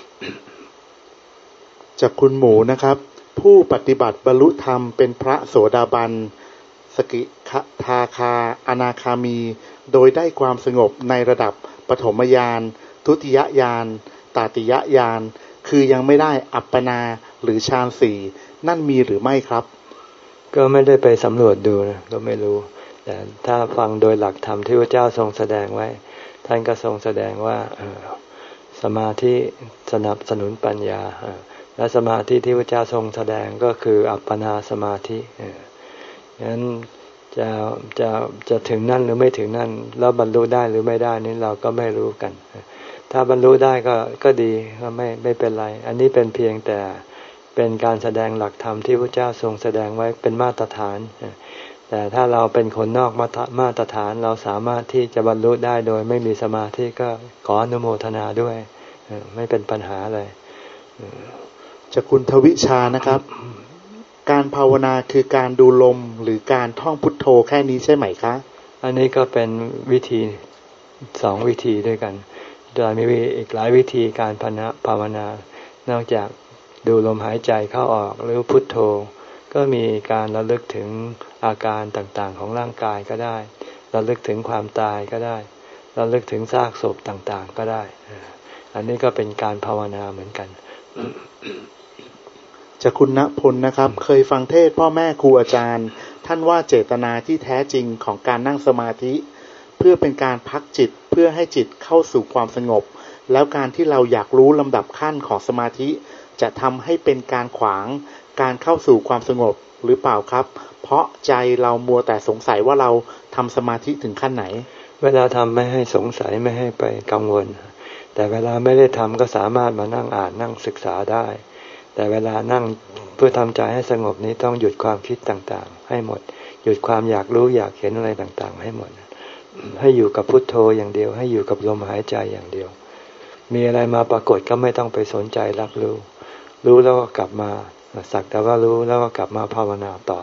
ๆจากคุณหมูนะครับผู้ปฏิบัติบรรลุธรรมเป็นพระโสดาบันสกิทาคาอนาคามีโดยได้ความสงบในระดับปฐมญาณทุติยญาณตติยญาณคือยังไม่ได้อัปปนาหรือฌานสี่นั่นมีหรือไม่ครับก็ไม่ได้ไปสำรวจดูนะก็ไม่รู้แต่ถ้าฟังโดยหลักธรรมที่พระเจ้าทรงแสดงไว้ท่านก็ทรงแสดงว่าสมาธิสนับสนุนปัญญาและสมาธิที่พระเจ้าทรงแสดงก็คืออัปปนาสมาธิงั้นจะจะจะถึงนั่นหรือไม่ถึงนั่นแล้วบรรลุได้หรือไม่ได้นี่เราก็ไม่รู้กันถ้าบรรลุได้ก็ก็ดีก็ไม่ไม่เป็นไรอันนี้เป็นเพียงแต่เป็นการแสดงหลักธรรมที่พระเจ้าทรงแสดงไว้เป็นมาตรฐานแต่ถ้าเราเป็นคนนอกมาตรฐานเราสามารถที่จะบรรลุได้โดยไม่มีสมาธิก็ขออนุโมทนาด้วยไม่เป็นปัญหาเลยจากคุณทวิชานะครับการภาวนาคือการดูลมหรือการท่องพุทโธแค่นี้ใช่ไหมคะอันนี้ก็เป็นวิธีสองวิธีด้วยกันโดยมีอีกหลายวิธีการภาวนานอกจากดูลมหายใจเข้าออกหรือพุทโธก็มีการระลึกถึงอาการต่างๆของร่างกายก็ได้ระลึกถึงความตายก็ได้ระลึกถึงซากศพต่างๆก็ได้อันนี้ก็เป็นการภาวนาเหมือนกันจากคุณณพลนะครับเคยฟังเทศพ่อแม่ครูอาจารย์ท่านว่าเจตนาที่แท้จริงของการนั่งสมาธิเพื่อเป็นการพักจิตเพื่อให้จิตเข้าสู่ความสงบแล้วการที่เราอยากรู้ลำดับขั้นของสมาธิจะทำให้เป็นการขวางการเข้าสู่ความสงบหรือเปล่าครับเพราะใจเรามัวแต่สงสัยว่าเราทำสมาธิถึงขั้นไหนเวลาทำไม่ให้สงสัยไม่ให้ไปกังวลแต่เวลาไม่ได้ทำก็สามารถมานั่งอ่านนั่งศึกษาได้แต่เวลานั่งเพื่อทำใจให้สงบนี้ต้องหยุดความคิดต่างๆให้หมดหยุดความอยากรู้อยากเห็นอะไรต่างๆให้หมดให้อยู่กับพุทโธอย่างเดียวให้อยู่กับลมหายใจอย่างเดียวมีอะไรมาปรากฏก็ไม่ต้องไปสนใจรับรู้รู้แล้วก็กลับมาสักแต่ว่ารู้แล้วก็กลับมาภาวนาต่อ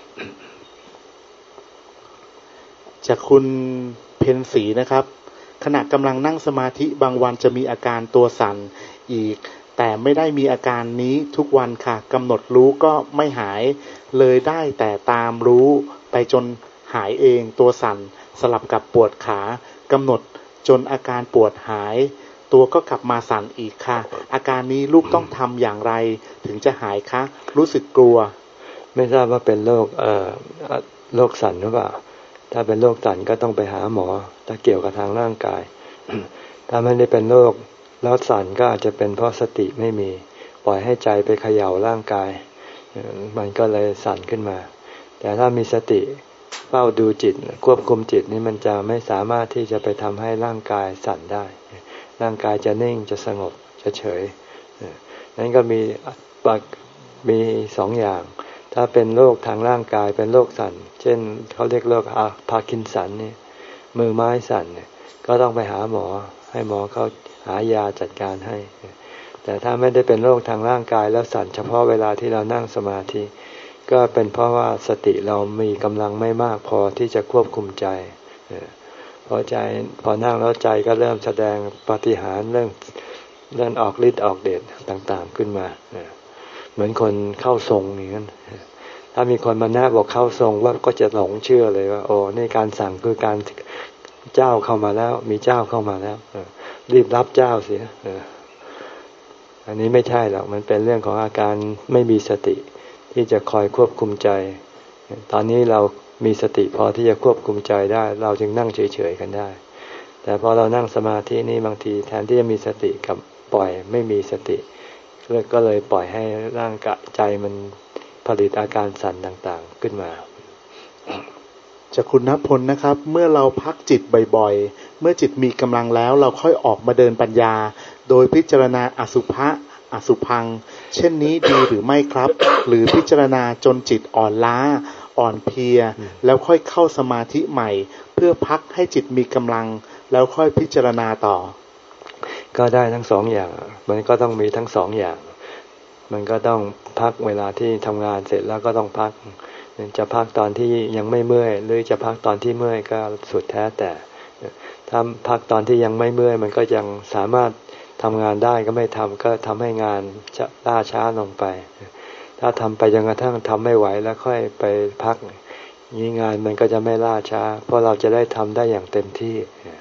จากคุณเพ็ญศรีนะครับขณะกำลังนั่งสมาธิบางวันจะมีอาการตัวสั่นอีกแต่ไม่ได้มีอาการนี้ทุกวันค่ะกำหนดรู้ก็ไม่หายเลยได้แต่ตามรู้ไปจนหายเองตัวสั่นสลับกับปวดขากำหนดจนอาการปวดหายตัวก็กลับมาสั่นอีกค่ะอาการนี้ลูกต้องทำอย่างไรถึงจะหายคะรู้สึกกลัวไม่ทราบว่าเป็นโรคเอ่อโรคสั่นหรือเปล่าถ้าเป็นโรคสั่นก็ต้องไปหาหมอถ้าเกี่ยวกับทางร่างกาย ถ้าไม่ได้เป็นโรคแล้วสั่นก็อาจจะเป็นเพราะสติไม่มีปล่อยให้ใจไปเขย่าร่างกายมันก็เลยสั่นขึ้นมาแต่ถ้ามีสติเฝ้าดูจิตควบคุมจิตนี่มันจะไม่สามารถที่จะไปทำให้ร่างกายสั่นได้ร่างกายจะนิ่งจะสงบจะเฉยนั้นก็มีมีสองอย่างถ้าเป็นโรคทางร่างกายเป็นโรคสั่นเช่นเขาเรียกโรคพาร์กินสันนี่มือไม้สั่นเนี่ยก็ต้องไปหาหมอให้หมอเขาหายาจัดการให้แต่ถ้าไม่ได้เป็นโรคทางร่างกายแล้วสั่นเฉพาะเวลาที่เรานั่งสมาธิก็เป็นเพราะว่าสติเรามีกำลังไม่มากพอที่จะควบคุมใจพอใจพอนั่งแล้วใจก็เริ่มแสดงปาฏิหาริย์เรื่องเรื่องออกฤทธิ์ออกเดชต่างๆขึ้นมาเหมือนคนเข้าทรงอย่างนั้นถ้ามีคนมาแนะบอกเข้าทรงว่าก็จะหลงเชื่อเลยว่าโอ้นี่การสั่งคือการเจ้าเข้ามาแล้วมีเจ้าเข้ามาแล้วรีบรับเจ้าเสียอันนี้ไม่ใช่หรอกมันเป็นเรื่องของอาการไม่มีสติที่จะคอยควบคุมใจตอนนี้เรามีสติพอที่จะควบคุมใจได้เราจึงนั่งเฉยๆกันได้แต่พอเรานั่งสมาธินี่บางทีแทนที่จะมีสติกับปล่อยไม่มีสติก็เลยปล่อยให้ร่างกายใจมันผลิตอาการสั่นต่างๆขึ้นมาจากคุณณพลนะครับเมื่อเราพักจิตบ่อยๆเมื่อจิตมีกำลังแล้วเราค่อยออกมาเดินปัญญาโดยพิจารณาอสุภะอสุภังเช่นนี้ดีหรือไม่ครับหรือพิจารณาจนจิตอ่อนล้าอ่อนเพลียแล้วค่อยเข้าสมาธิใหม่เพื่อพักให้จิตมีกำลังแล้วค่อยพิจารณาต่อก็ได้ทั้งสองอย่างมันก็ต้องมีทั้งสองอย่างมันก็ต้องพักเวลาที่ทำงานเสร็จแล้วก็ต้องพักจะพักตอนที่ยังไม่เมื่อยหรือจะพักตอนที่เมื่อยก็สุดแท้แต่ถ้าพักตอนที่ยังไม่เมื่อยมันก็ยังสามารถทำงานได้ก็ไม่ทำก็ทำให้งานจะล่าช้าลงไปถ้าทำไปจนกระทั่งทำไม่ไหวแล้วค่อยไปพักนี้งานมันก็จะไม่ล่าช้าเพราะเราจะได้ทำได้อย่างเต็มที่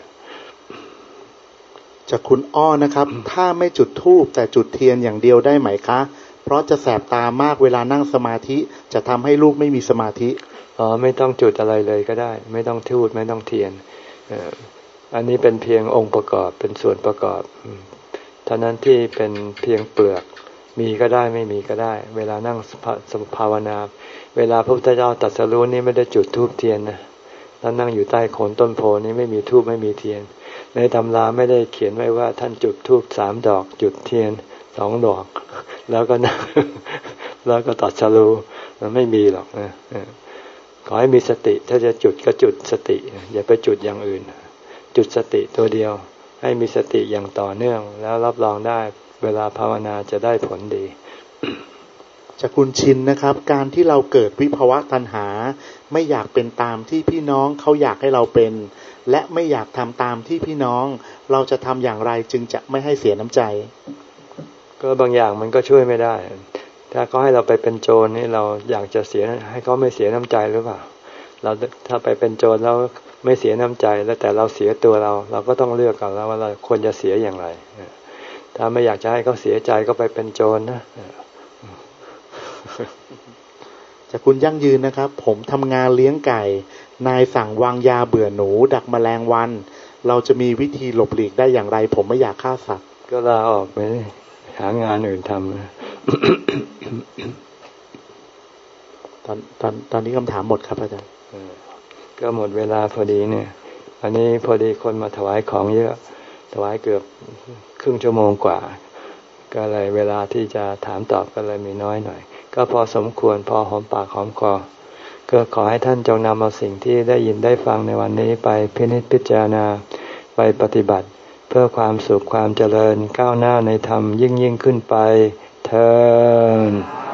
จากคุณอ้อนะครับ ถ้าไม่จุดธูปแต่จุดเทียนอย่างเดียวได้ไหมคะเพราะจะแสบตามากเวลานั่งสมาธิจะทำให้ลูกไม่มีสมาธิอ๋อไม่ต้องจุดอะไรเลยก็ได้ไม่ต้องธูปไม่ต้องเทียนอันนี้เป็นเพียงองค์ประกอบเป็นส่วนประกอบเท่านั้นที่เป็นเพียงเปลือกมีก็ได้ไม่มีก็ได้เวลานั่งภาวนาเวลาพระพุทธเจ้าตรัสรู้นี่ไม่ได้จุดธูปเทียนนะท่านนั่งอยู่ใต้โคนต้นโพนี่ไม่มีธูปไม่มีเทียนในตำราไม่ได้เขียนไว้ว่าท่านจุดธูปสามดอกจุดเทียนสองดอกแล้วก็นั่งแล้วก็ตรัสรู้มันไม่มีหรอกนะขอให้มีสติถ้าจะจุดก็จุดสติอย่าไปจุดอย่างอื่นจุดสติตัวเดียวให้มีสติอย่างต่อเนื่องแล้วรับรองได้เวลาภาวนาจะได้ผลดีจากคุณชินนะครับการที่เราเกิดวิภวะตัณหาไม่อยากเป็นตามที่พี่น้องเขาอยากให้เราเป็นและไม่อยากทำตามที่พี่น้องเราจะทำอย่างไรจึงจะไม่ให้เสียน้ำใจก็บางอย่างมันก็ช่วยไม่ได้ถ้าเขาให้เราไปเป็นโจรนี่เราอยากจะเสียให้เขาไม่เสียน้ำใจหรือเปล่าเราถ้าไปเป็นโจรแล้วไม่เสียน้ำใจแล้วแต่เราเสียตัวเราเราก็ต้องเลือกกันแล้วว่าเราควรจะเสียอย่างไรถ้าไม่อยากจะให้เขาเสียใจก็ไปเป็นโจรนะจากคุณยั่งยืนนะครับผมทำงานเลี้ยงไก่นายสั่งวางยาเบื่อหนูดักแมลงวันเราจะมีวิธีหลบหลีกได้อย่างไรผมไม่อยากฆ่าสัตว์ก็ลาออกไปหางานอื่นทำตอนตอนตอนนี้คำถามหมดครับอาจารย์ก็หมดเวลาพอดีเนี่ยอันนี้พอดีคนมาถวายของเยอะถวายเกือบครึ่งชั่วโมงกว่าก็เลยเวลาที่จะถามตอบก็เลยมีน้อยหน่อยก็พอสมควรพอหอมปากหอมคอก็ขอให้ท่านจงนำเอาสิ่งที่ได้ยินได้ฟังในวันนี้ไปพินิจพิจารณาไปปฏิบัติเพื่อความสุขความเจริญก้าวหน้าในธรรมยิ่งยิ่งขึ้นไปเทอญ